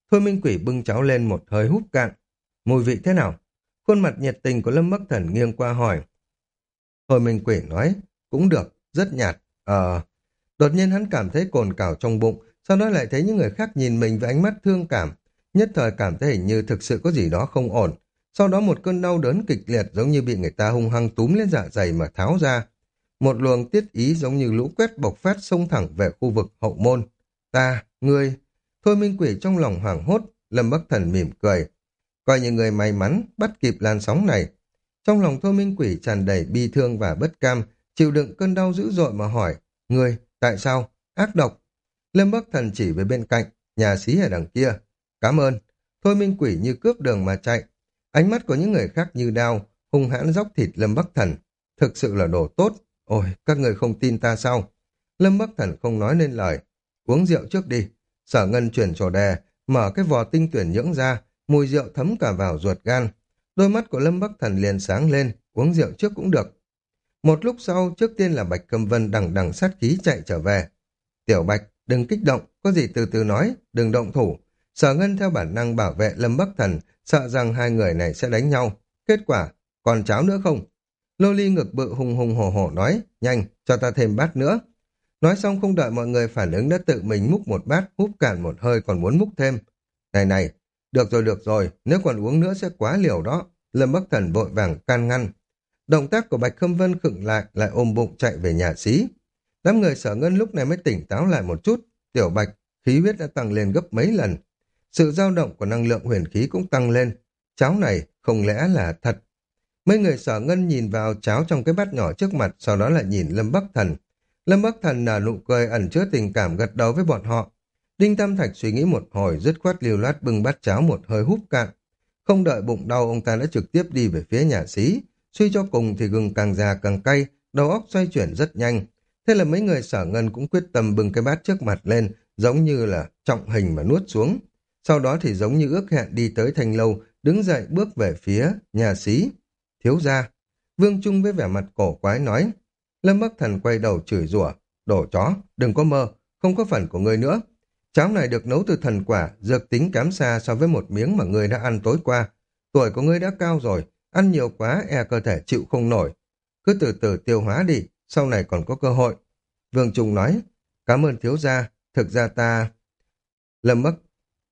Thôi Minh Quỷ bưng cháo lên một hơi húp cạn. Mùi vị thế nào? Khuôn mặt nhiệt tình của Lâm Bắc Thần nghiêng qua hỏi. Thôi Minh Quỷ nói, cũng được, rất nhạt. Ờ... Đột nhiên hắn cảm thấy cồn cào trong bụng, sau đó lại thấy những người khác nhìn mình với ánh mắt thương cảm. Nhất thời cảm thấy hình như thực sự có gì đó không ổn. Sau đó một cơn đau đớn kịch liệt giống như bị người ta hung hăng túm lên dạ dày mà tháo ra. Một luồng tiết ý giống như lũ quét bộc phát xông thẳng về khu vực hậu môn. Ta, ngươi... Thôi Minh Quỷ trong lòng hoảng hốt, Lâm Bắc Thần mỉm cười. Coi như người may mắn, bắt kịp làn sóng này. Trong lòng Thôi Minh Quỷ tràn đầy bi thương và bất cam, chịu đựng cơn đau dữ dội mà hỏi. Ngươi, tại sao? Ác độc. Lâm Bắc Thần chỉ về bên cạnh, nhà xí ở đằng kia. Cảm ơn. Thôi Minh Quỷ như cướp đường mà chạy. Ánh mắt của những người khác như đao, hung hãn dóc thịt Lâm Bắc Thần. Thực sự là đồ tốt. Ôi, các người không tin ta sao? Lâm Bắc Thần không nói nên lời. Uống rượu trước đi. Sở Ngân chuyển chủ đề, mở cái vò tinh tuyển nhưỡng ra, mùi rượu thấm cả vào ruột gan. Đôi mắt của Lâm Bắc Thần liền sáng lên, uống rượu trước cũng được. Một lúc sau, trước tiên là Bạch Câm Vân đằng đằng sát khí chạy trở về. Tiểu Bạch, đừng kích động, có gì từ từ nói, đừng động thủ. Sở Ngân theo bản năng bảo vệ Lâm Bắc Thần, sợ rằng hai người này sẽ đánh nhau. Kết quả, còn cháo nữa không? Lô Ly ngực bự hùng hùng hổ hổ nói, nhanh, cho ta thêm bát nữa. Nói xong không đợi mọi người phản ứng đã tự mình múc một bát, húp cạn một hơi còn muốn múc thêm. Này này, được rồi được rồi, nếu còn uống nữa sẽ quá liều đó. Lâm Bắc Thần vội vàng can ngăn. Động tác của Bạch Khâm Vân khựng lại, lại ôm bụng chạy về nhà xí. Đám người Sở Ngân lúc này mới tỉnh táo lại một chút. Tiểu Bạch, khí huyết đã tăng lên gấp mấy lần. Sự dao động của năng lượng huyền khí cũng tăng lên. Cháo này không lẽ là thật? Mấy người Sở Ngân nhìn vào cháo trong cái bát nhỏ trước mặt, sau đó lại nhìn Lâm Bắc Thần. Lâm Bắc Thần nở nụ cười ẩn chứa tình cảm gật đầu với bọn họ. Đinh Tam Thạch suy nghĩ một hồi, dứt khoát liều loát bưng bát cháo một hơi húp cạn. Không đợi bụng đau, ông ta đã trực tiếp đi về phía nhà xí. Suy cho cùng thì gừng càng già càng cay, đầu óc xoay chuyển rất nhanh. Thế là mấy người Sở Ngân cũng quyết tâm bưng cái bát trước mặt lên, giống như là trọng hình mà nuốt xuống. Sau đó thì giống như ước hẹn đi tới Thanh Lâu, đứng dậy bước về phía nhà xí. Thiếu gia. Vương Trung với vẻ mặt cổ quái nói. Lâm Bắc Thần quay đầu chửi rủa, đổ chó, đừng có mơ, không có phần của ngươi nữa. Cháo này được nấu từ thần quả, dược tính kém xa so với một miếng mà ngươi đã ăn tối qua. Tuổi của ngươi đã cao rồi, ăn nhiều quá e cơ thể chịu không nổi. Cứ từ từ tiêu hóa đi, sau này còn có cơ hội. Vương Trung nói, cảm ơn thiếu gia, thực ra ta... Lâm Bắc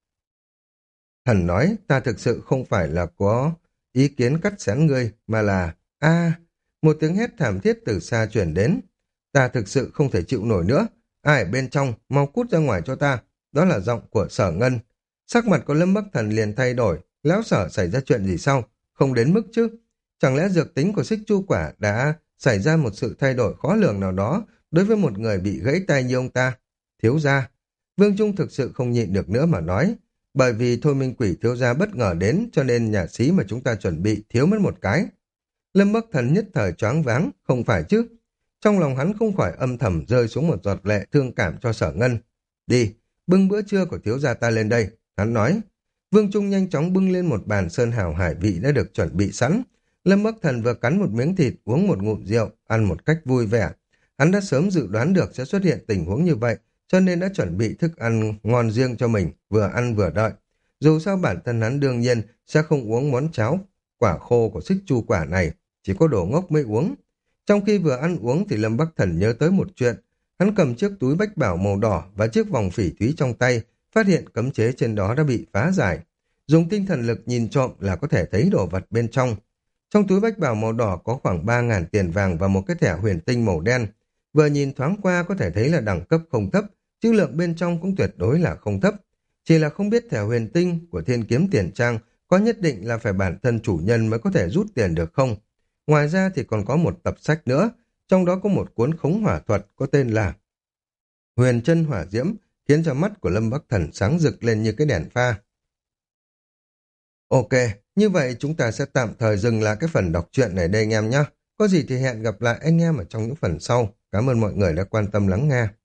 Thần nói, ta thực sự không phải là có ý kiến cắt xén ngươi, mà là... a một tiếng hét thảm thiết từ xa chuyển đến. Ta thực sự không thể chịu nổi nữa. Ai ở bên trong, mau cút ra ngoài cho ta. Đó là giọng của Sở Ngân. Sắc mặt của Lâm Bắc Thần liền thay đổi. Lão Sở xảy ra chuyện gì sao? Không đến mức chứ. Chẳng lẽ dược tính của xích chu quả đã xảy ra một sự thay đổi khó lường nào đó đối với một người bị gãy tay như ông ta? Thiếu gia. Vương Trung thực sự không nhịn được nữa mà nói. Bởi vì Thôi Minh Quỷ thiếu gia bất ngờ đến cho nên nhà xí mà chúng ta chuẩn bị thiếu mất một cái. Lâm Bắc Thần nhất thời choáng váng, không phải chứ. Trong lòng hắn không khỏi âm thầm rơi xuống một giọt lệ thương cảm cho Sở Ngân. Đi, bưng bữa trưa của thiếu gia ta lên đây, hắn nói. Vương Trung nhanh chóng bưng lên một bàn sơn hào hải vị đã được chuẩn bị sẵn. Lâm Bắc Thần vừa cắn một miếng thịt, uống một ngụm rượu, ăn một cách vui vẻ. Hắn đã sớm dự đoán được sẽ xuất hiện tình huống như vậy, cho nên đã chuẩn bị thức ăn ngon riêng cho mình, vừa ăn vừa đợi. Dù sao bản thân hắn đương nhiên sẽ không uống món cháo quả khô của xích chu quả này, chỉ có đồ ngốc mới uống. Trong khi vừa ăn uống thì Lâm Bắc Thần nhớ tới một chuyện. Hắn cầm chiếc túi bách bảo màu đỏ và chiếc vòng phỉ thúy trong tay, phát hiện cấm chế trên đó đã bị phá giải. Dùng tinh thần lực nhìn trộm là có thể thấy đồ vật bên trong. Trong túi bách bảo màu đỏ có khoảng ba ngàn tiền vàng và một cái thẻ huyền tinh màu đen. Vừa nhìn thoáng qua có thể thấy là đẳng cấp không thấp, chất lượng bên trong cũng tuyệt đối là không thấp. Chỉ là không biết thẻ huyền tinh của Thiên Kiếm Tiền Trang có nhất định là phải bản thân chủ nhân mới có thể rút tiền được không? Ngoài ra thì còn có một tập sách nữa, trong đó có một cuốn khống hỏa thuật có tên là Huyền Chân Hỏa Diễm, khiến cho mắt của Lâm Bắc Thần sáng rực lên như cái đèn pha. Ok, như vậy chúng ta sẽ tạm thời dừng lại cái phần đọc truyện này đây anh em nhé. Có gì thì hẹn gặp lại anh em ở trong những phần sau. Cảm ơn mọi người đã quan tâm lắng nghe.